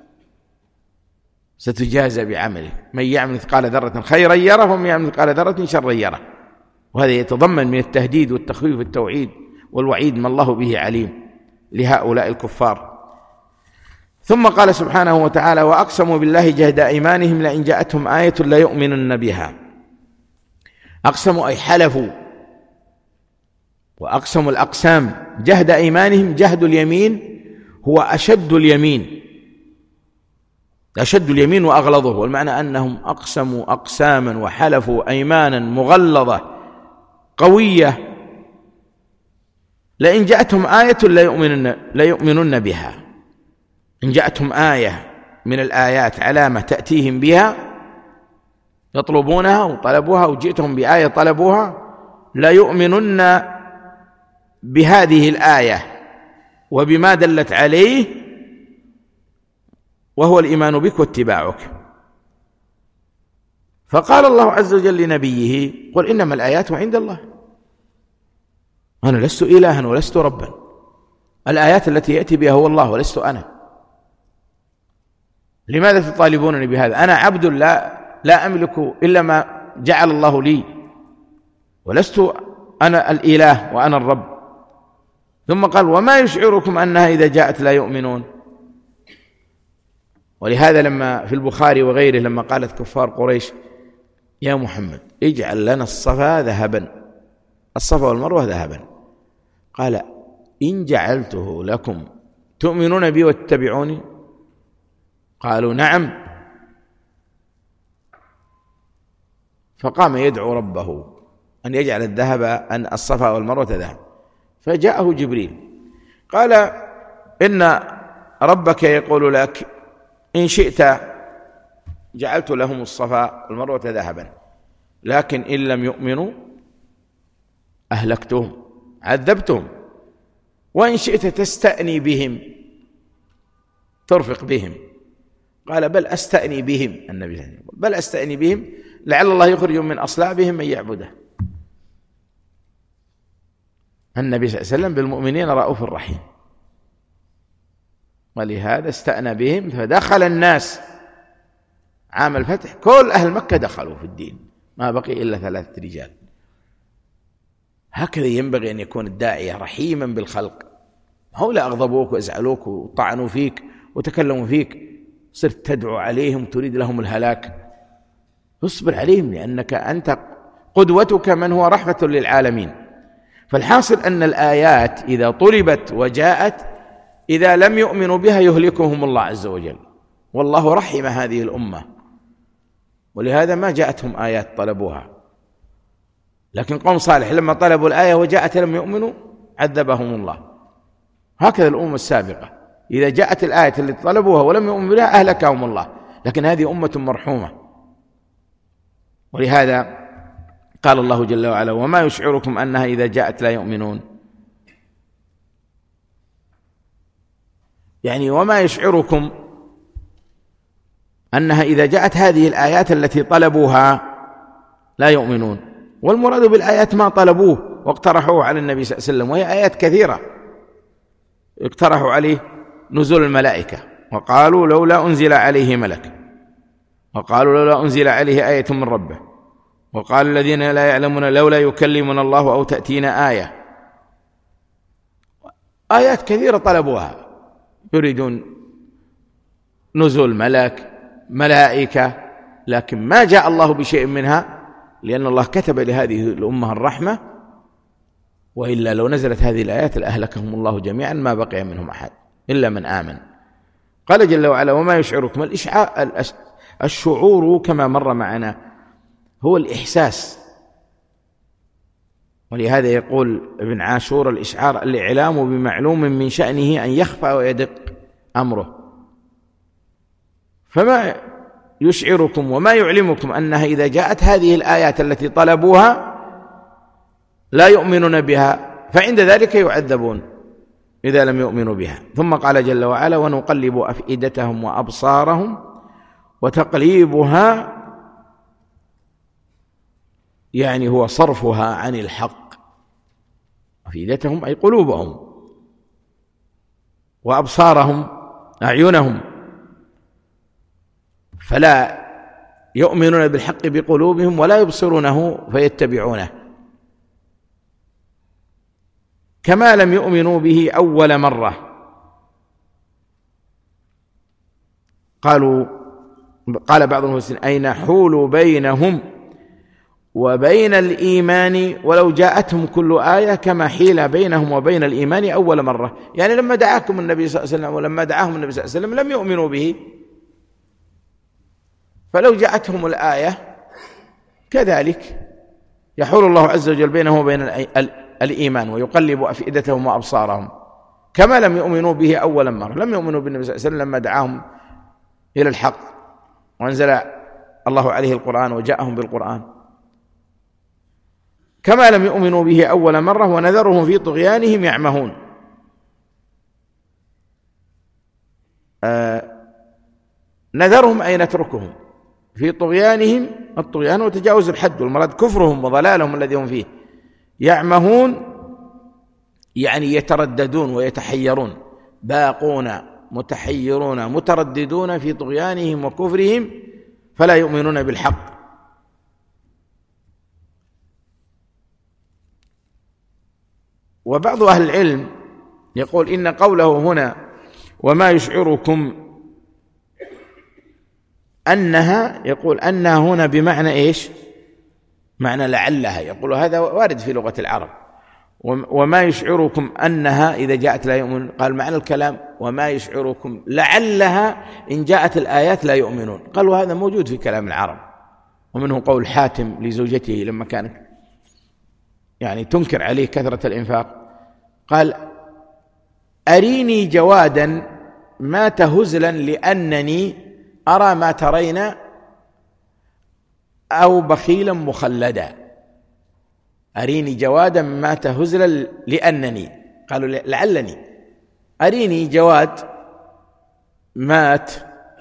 ستجازى بعمله. من يعمل مثقال ذرة خيرا يره ومن يعمل مثقال ذرة شرا يره. وهذا يتضمن من التهديد والتخويف والتوعيد والوعيد ما الله به عليم لهؤلاء الكفار. ثم قال سبحانه وتعالى: وأقسموا بالله جهد أيمانهم لئن جاءتهم آية ليؤمنن بها. أقسموا أي حلفوا، وأقسموا الأقسام جهد أيمانهم. جهد اليمين هو أشد اليمين، أشد اليمين وأغلظه، والمعنى أنهم أقسموا أقساما وحلفوا أيمانا مغلظة قوية. لئن جاءتهم آية ليؤمنن, ليؤمنن بها. إن جاءتهم آية من الآيات، علامة تأتيهم بها يطلبونها وطلبوها، وجئتهم بآية طلبوها، لا يؤمنن بهذه الآية وبما دلت عليه، وهو الإيمان بك واتباعك. فقال الله عز وجل لنبيه: قل إنما الآيات عند الله، أنا لست إلها ولست ربا، الآيات التي يأتي بها هو الله ولست أنا. لماذا تطالبونني بهذا؟ أنا عبد لا لا أملك إلا ما جعل الله لي، ولست أنا الإله وأنا الرب. ثم قال: وما يشعركم أنها إذا جاءت لا يؤمنون. ولهذا لما في البخاري وغيره لما قالت كفار قريش: يا محمد اجعل لنا الصفا ذهبا، الصفا والمروة ذهبا، قال: إن جعلته لكم تؤمنون بي وتتبعوني؟ قالوا: نعم. فقام يدعو ربه أن يجعل الذهب أن الصفا والمروة ذهب. فجاءه جبريل قال: إن ربك يقول لك إن شئت جعلت لهم الصفا والمروة ذهبا، لكن إن لم يؤمنوا أهلكتهم عذبتهم، وإن شئت تستأني بهم ترفق بهم. قال: بل أستأني بهم. النبي صلى الله عليه وسلم: بل أستأني بهم لعل الله يخرج من أصلابهم من يعبده. النبي صلى الله عليه وسلم بالمؤمنين رؤوف رحيم، ولهذا استأنى بهم. فدخل الناس عام الفتح، كل أهل مكة دخلوا في الدين، ما بقي إلا ثلاثة رجال. هكذا ينبغي أن يكون الداعية رحيما بالخلق. هؤلاء أغضبوك وأزعلوك وطعنوا فيك وتكلموا فيك، صرت تدعو عليهم تريد لهم الهلاك. اصبر عليهم، لأنك أنت قدوتك من هو رحمة للعالمين. فالحاصل أن الآيات إذا طلبت وجاءت، إذا لم يؤمنوا بها يهلكهم الله عز وجل، والله رحم هذه الأمة، ولهذا ما جاءتهم آيات طلبوها. لكن قوم صالح لما طلبوا الآية وجاءت لم يؤمنوا عذبهم الله. هكذا الأمة السابقة إذا جاءت الآية التي طلبوها ولم يؤمنوا بها أهلكهم الله. لكن هذه أمة مرحومة، ولهذا قال الله جل وعلا: وما يشعركم أنها إذا جاءت لا يؤمنون. يعني وما يشعركم أنها إذا جاءت هذه الآيات التي طلبوها لا يؤمنون. والمراد بالآيات ما طلبوه واقترحوه على النبي صلى الله عليه وسلم، وهي آيات كثيرة. اقترحوا عليه نزول الملائكة، وقالوا لولا أنزل عليه ملك، وقالوا لولا أنزل عليه آية من ربه، وقال الذين لا يعلمون لولا يكلمنا الله أو تأتينا آية. آيات كثيرة طلبوها، يريدون نزول ملك، ملائكة، لكن ما جاء الله بشيء منها، لأن الله كتب لهذه الأمة الرحمة وإلا لو نزلت هذه الآيات لأهلكهم الله جميعا ما بقي منهم أحد إلا من آمن. قال جل وعلا: وما يشعركم. الإشعار الشعور كما مر معنا هو الإحساس، ولهذا يقول ابن عاشور: الإشعار الإعلام بمعلوم من شأنه أن يخفى ويدق أمره. فما يشعركم وما يعلمكم أنها إذا جاءت هذه الآيات التي طلبوها لا يؤمنون بها، فعند ذلك يعذبون إذا لم يؤمنوا بها. ثم قال جل وعلا: ونقلب أفئدتهم وأبصارهم وتقليبها يعني هو صرفها عن الحق. أفئدتهم أي قلوبهم، وأبصارهم أعينهم، فلا يؤمنون بالحق بقلوبهم ولا يبصرونه فيتبعونه، كما لم يؤمنوا به أول مرة. قالوا قال بعض المفسرين: أي نحول بينهم وبين الإيمان ولو جاءتهم كل آية كما حيل بينهم وبين الإيمان أول مرة. يعني لما دعاكم النبي صلى الله عليه وسلم ولما دعاهم النبي صلى الله عليه وسلم لم يؤمنوا به، فلو جاءتهم الآية كذلك يحول الله عز وجل بينهم وبين الإيمان ويقلب أفئدتهم وأبصارهم كما لم يؤمنوا به أولا مرة. لم يؤمنوا بالنبي صلى الله عليه وسلم لما دعاهم إلى الحق وأنزل الله عليه القرآن وجاءهم بالقرآن، كما لم يؤمنوا به أول مرة. ونذرهم في طغيانهم يعمهون. آه نذرهم أي نتركهم في طغيانهم، الطغيان وتجاوز الحد، والمراد كفرهم وضلالهم الذي هم فيه. يعمهون يعني يترددون ويتحيرون، باقون متحيرون مترددون في طغيانهم وكفرهم فلا يؤمنون بالحق. وبعض أهل العلم يقول إن قوله هنا وما يشعركم أنها، يقول أنها هنا بمعنى إيش؟ معنى لعلها. يقول هذا وارد في لغة العرب. وما يشعركم أنها إذا جاءت لا يؤمنون، قال معنى الكلام وما يشعركم لعلها إن جاءت الآيات لا يؤمنون. قالوا هذا موجود في كلام العرب. ومنه قول حاتم لزوجته لما كانت يعني تنكر عليه كثرة الإنفاق، قال أريني جوادا مات هزلا لأنني أرى ما ترين أو بخيلا مخلدا. أريني جوادا مات هزلا لأنني، قالوا لعلني. أريني جواد مات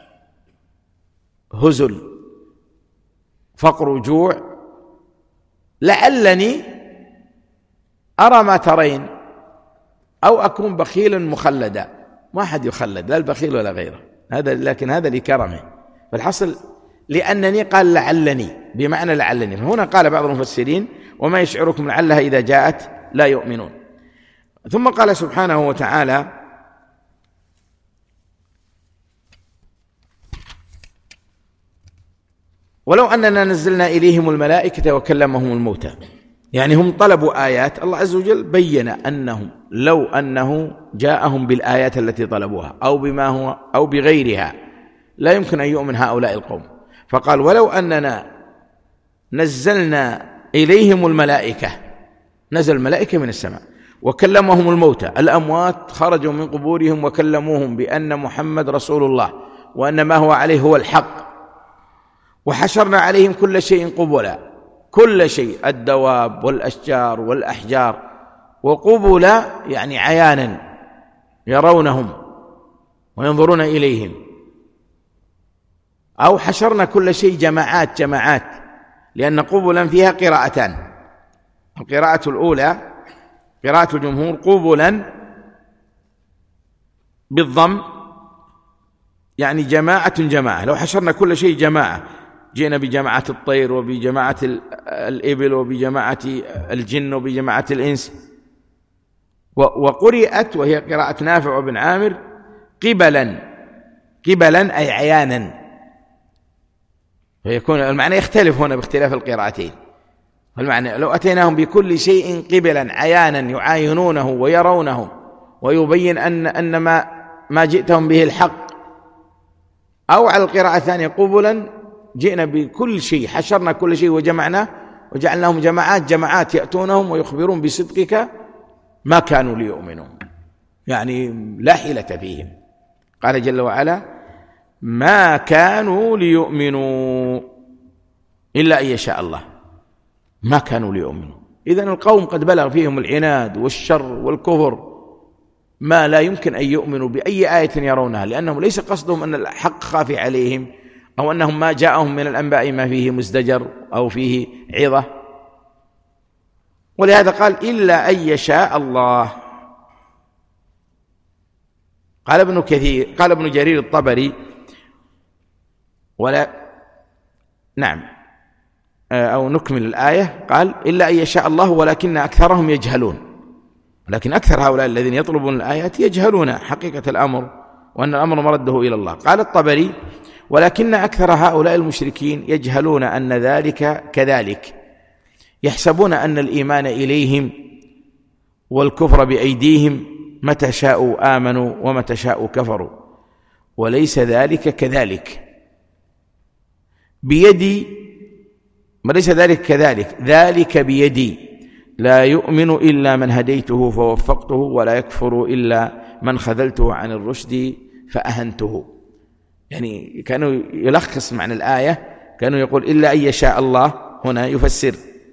هزل فقر وجوع لعلني أرى ما ترين أو أكون بخيلا مخلدا. ما أحد يخلد، لا البخيل ولا غيره، هذا لكن هذا لكرمه. فالحصل لأنني قال لعلني بمعنى لعلني. فهنا قال بعض المفسرين وما يشعركم لعلها إذا جاءت لا يؤمنون. ثم قال سبحانه وتعالى ولو أننا نزلنا إليهم الملائكة وكلمهم الموتى. يعني هم طلبوا آيات، الله عز وجل بين أنهم لو أنه جاءهم بالآيات التي طلبوها أو بما هو أو بغيرها لا يمكن أن يؤمن هؤلاء القوم. فقال ولو أننا نزلنا إليهم الملائكة، نزل الملائكة من السماء وكلمهم الموتى، الأموات خرجوا من قبورهم وكلموهم بأن محمد رسول الله وأن ما هو عليه هو الحق، وحشرنا عليهم كل شيء قبلا، كل شيء، الدواب والأشجار والأحجار، وقبلا يعني عيانا يرونهم وينظرون إليهم، أو حشرنا كل شيء جماعات جماعات، لأن قبلا فيها قراءتان. القراءة الأولى قراءة الجمهور قبلا بالضم يعني جماعة جماعة. لو حشرنا كل شيء جماعة، جئنا بجماعة الطير وبجماعة الإبل وبجماعة الجن وبجماعة الإنس. وقرئت وهي قراءة نافع وابن عامر قبلا، قبلا أي عيانا، فيكون المعنى يختلف هنا باختلاف القراءتين. فالمعنى لو أتيناهم بكل شيء قبلا عيانا يعاينونه ويرونه ويبين أن أن ما ما جئتهم به الحق، أو على القراءة الثانية قبلا جئنا بكل شيء، حشرنا كل شيء وجمعناه وجعلناهم جماعات جماعات يأتونهم ويخبرون بصدقك ما كانوا ليؤمنوا، يعني لا حيلة فيهم. قال جل وعلا ما كانوا ليؤمنوا إلا أن يشاء الله، ما كانوا ليؤمنوا. إذن القوم قد بلغ فيهم العناد والشر والكفر ما لا يمكن أن يؤمنوا بأي آية يرونها، لأنهم ليس قصدهم أن الحق خافي عليهم أو أنهم ما جاءهم من الأنباء ما فيه مزدجر أو فيه عظة. ولهذا قال إلا أن يشاء الله. قال ابن كثير قال ابن جرير الطبري ولا نعم أو نكمل الآية، قال إلا أن يشاء الله ولكن أكثرهم يجهلون، لكن أكثر هؤلاء الذين يطلبون الآيات يجهلون حقيقة الأمر وأن الأمر مرده إلى الله. قال الطبري ولكن أكثر هؤلاء المشركين يجهلون أن ذلك كذلك، يحسبون أن الإيمان إليهم والكفر بأيديهم، متى شاءوا آمنوا ومتى شاءوا كفروا، وليس ذلك كذلك بيدي، وليس ذلك كذلك، ذلك بيدي، لا يؤمن إلا من هديته فوفقته، ولا يكفر إلا من خذلته عن الرشد فأهنته. يعني كانوا يلخص معنى الآية، كانوا يقول إلا أن يشاء الله، هنا يفسر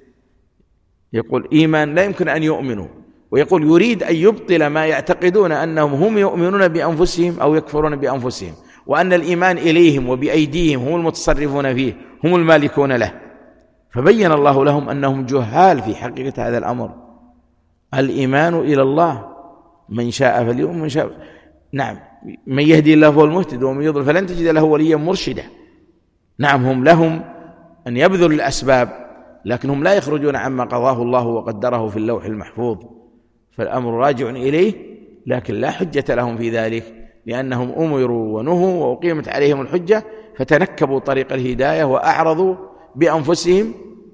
يقول إيمان لا يمكن أن يؤمنوا، ويقول يريد أن يبطل ما يعتقدون أنهم هم يؤمنون بأنفسهم أو يكفرون بأنفسهم، وأن الإيمان إليهم وبأيديهم هم المتصرفون فيه، هم المالكون له. فبين الله لهم أنهم جهال في حقيقة هذا الأمر. الإيمان إلى الله، من شاء فليؤمن من شاء، نعم، من يهدي الله فهو المهتد ومن يضلل فلن تجد له وليا مرشدا. نعم، هم لهم أن يبذلوا الأسباب، لكنهم لا يخرجون عما قضاه الله وقدره في اللوح المحفوظ، فالأمر راجع إليه، لكن لا حجة لهم في ذلك، لأنهم أمروا ونهوا وأقيمت عليهم الحجة فتنكبوا طريق الهداية وأعرضوا بأنفسهم،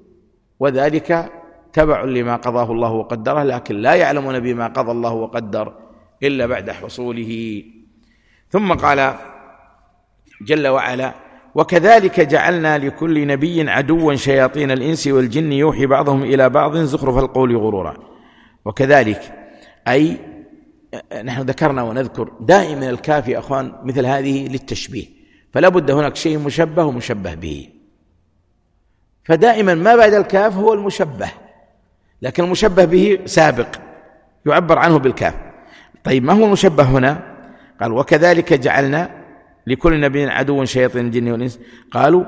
وذلك تبع لما قضاه الله وقدره، لكن لا يعلمون بما قضى الله وقدر إلا بعد حصوله. ثم قال جل وعلا وكذلك جعلنا لكل نبي عدوا شياطين الإنس والجن يوحي بعضهم إلى بعض زخرف القول غرورا. وكذلك أي نحن ذكرنا ونذكر دائما الكاف يا أخوان مثل هذه للتشبيه، فلا بد هناك شيء مشبه ومشبه به، فدائما ما بعد الكاف هو المشبه، لكن المشبه به سابق يعبر عنه بالكاف. طيب ما هو المشبه هنا؟ قال وكذلك جعلنا لكل نبي عدو شياطين الجن والإنس. قالوا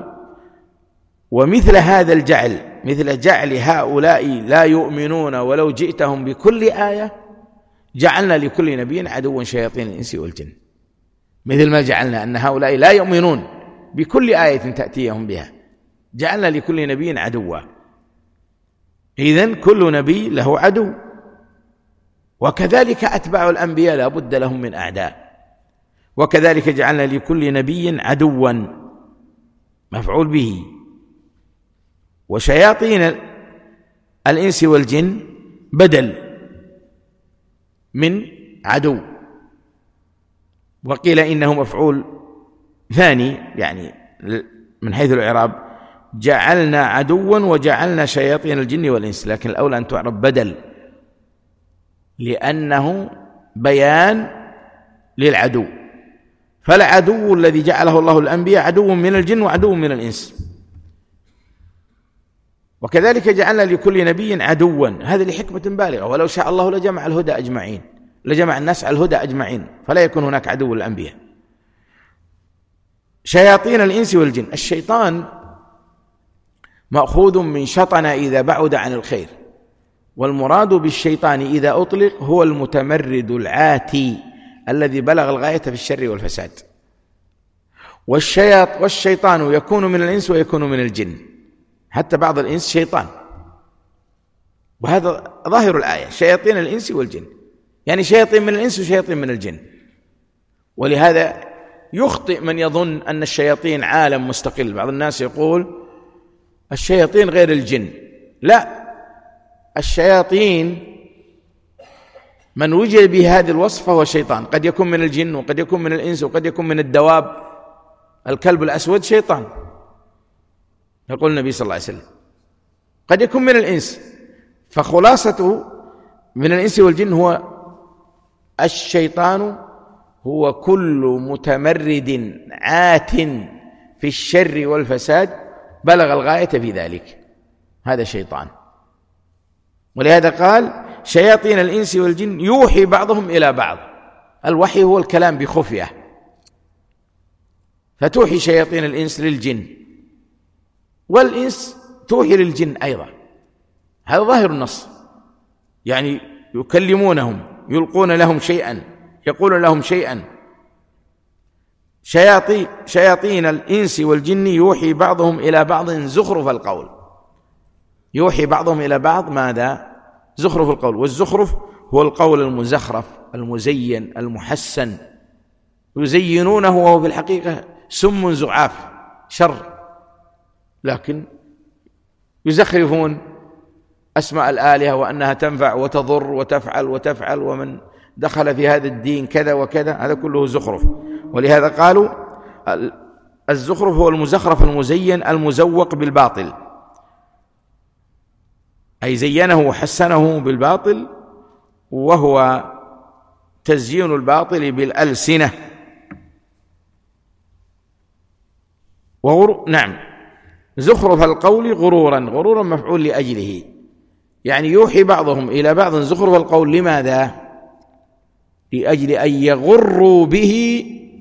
ومثل هذا الجعل، مثل جعل هؤلاء لا يؤمنون ولو جئتهم بكل آية، جعلنا لكل نبي عدو شياطين الإنس والجن، مثل ما جعلنا أن هؤلاء لا يؤمنون بكل آية تأتيهم بها، جعلنا لكل نبي عدوا. إذن كل نبي له عدو، وكذلك أتباع الأنبياء لا بد لهم من أعداء. وكذلك جعلنا لكل نبي عدوا مفعول به، وشياطين الإنس والجن بدل من عدو، وقيل إنه مفعول ثاني يعني من حيث الإعراب، جعلنا عدوا وجعلنا شياطين الجن والإنس، لكن الأولى أن تعرب بدل، لأنه بيان للعدو. فالعدو الذي جعله الله الأنبياء عدو من الجن وعدو من الإنس. وكذلك جعلنا لكل نبي عدوا، هذا لحكمة بالغة، ولو شاء الله لجمع الهدى أجمعين، لجمع الناس على الهدى أجمعين، فلا يكون هناك عدو للأنبياء. شياطين الإنس والجن، الشيطان مأخوذ من شطن إذا بعد عن الخير، والمراد بالشيطان إذا أطلق هو المتمرد العاتي الذي بلغ الغاية في الشر والفساد. والشياط والشيطان يكون من الإنس ويكون من الجن، حتى بعض الإنس شيطان، وهذا ظاهر الآية، شياطين الإنس والجن، يعني شياطين من الإنس وشياطين من الجن. ولهذا يخطئ من يظن أن الشياطين عالم مستقل. بعض الناس يقول الشياطين غير الجن، لا، الشياطين من وجد به هذه الوصفة هو الشيطان، قد يكون من الجن وقد يكون من الإنس وقد يكون من الدواب. الكلب الأسود شيطان، يقول النبي صلى الله عليه وسلم، قد يكون من الإنس. فخلاصته من الإنس والجن هو الشيطان هو كل متمرد عات في الشر والفساد بلغ الغاية في ذلك، هذا شيطان. ولهذا قال شياطين الإنس والجن يوحي بعضهم إلى بعض. الوحي هو الكلام بخفية، فتوحي شياطين الإنس للجن، والإنس توحي للجن أيضا، هذا ظاهر النص، يعني يكلمونهم، يلقون لهم شيئا، يقول لهم شيئا. شياطين, شياطين الإنس والجن يوحي بعضهم إلى بعض زخرف القول، يوحي بعضهم إلى بعض ماذا؟ زخرف القول. والزخرف هو القول المزخرف المزين المحسن، يزينونه وهو في الحقيقة سم زعاف شر، لكن يزخرفون أسماء الآلهة وأنها تنفع وتضر وتفعل وتفعل، ومن دخل في هذا الدين كذا وكذا، هذا كله زخرف. ولهذا قالوا الزخرف هو المزخرف المزين المزوق بالباطل، أي زينه وحسنه بالباطل، وهو تزيين الباطل بالألسنة. وغر... نعم، زخرف القول غرورا، غرورا مفعول لأجله، يعني يوحي بعضهم إلى بعض زخرف القول. لماذا؟ لأجل أن يغروا به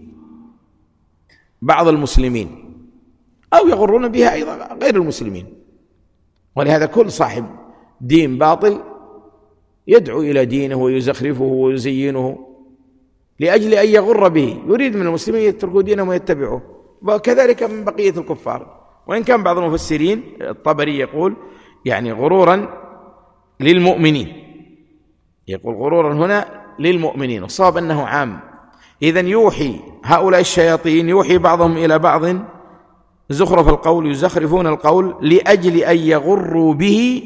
بعض المسلمين، أو يغرون بها أيضا غير المسلمين. ولهذا كل صاحب دين باطل يدعو إلى دينه ويزخرفه ويزينه لأجل أن يغر به، يريد من المسلمين يتركوا دينهم ويتبعوه، وكذلك من بقية الكفار. وإن كان بعض المفسرين الطبري يقول يعني غرورا للمؤمنين، يقول غرورا هنا للمؤمنين، والصواب أنه عام. إذن يوحي هؤلاء الشياطين يوحي بعضهم إلى بعض زخرف القول، يزخرفون القول لأجل أن يغروا به،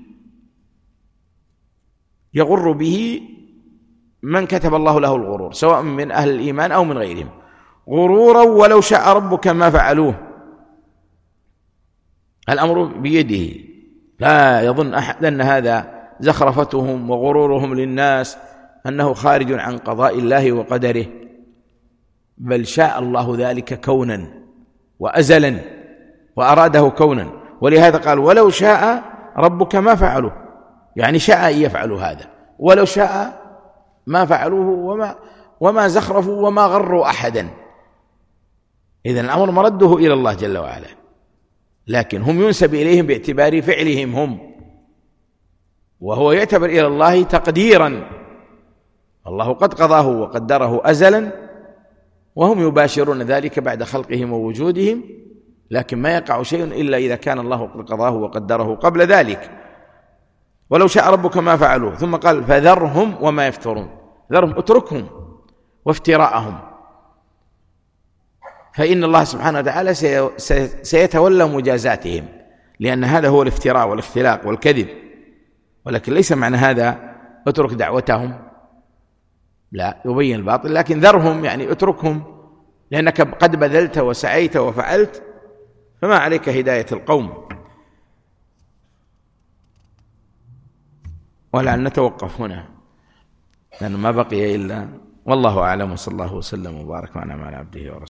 يغر به من كتب الله له الغرور، سواء من أهل الإيمان أو من غيرهم، غرورا ولو شاء ربك ما فعلوه. الأمر بيده، لا يظن أحد أن هذا زخرفتهم وغرورهم للناس أنه خارج عن قضاء الله وقدره، بل شاء الله ذلك كونا وأزلا وأراده كونا. ولهذا قال ولو شاء ربك ما فعلوا، يعني شاء أن يفعلوا هذا، ولو شاء ما فعلوه وما, وما زخرفوا وما غروا أحدا. إذن الأمر مرده إلى الله جل وعلا، لكن هم ينسب إليهم باعتبار فعلهم هم، وهو يعتبر إلى الله تقديرا، الله قد قضاه وقدره أزلا، وهم يباشرون ذلك بعد خلقهم ووجودهم، لكن ما يقع شيء إلا إذا كان الله قد قضاه وقدره قبل ذلك. ولو شاء ربك ما فعلوه، ثم قال فذرهم وما يفترون، ذرهم اتركهم وافتراءهم، فإن الله سبحانه وتعالى سيتولى مجازاتهم، لأن هذا هو الافتراء والاختلاق والكذب. ولكن ليس معنى هذا اترك دعوتهم، لا، يبين الباطل، لكن ذرهم يعني اتركهم، لأنك قد بذلت وسعيت وفعلت، فما عليك هداية القوم. ولعل نتوقف هنا لأنه ما بقي إلا، والله أعلم، وصلى الله وسلم وبارك وأنعم على عبده ورسوله.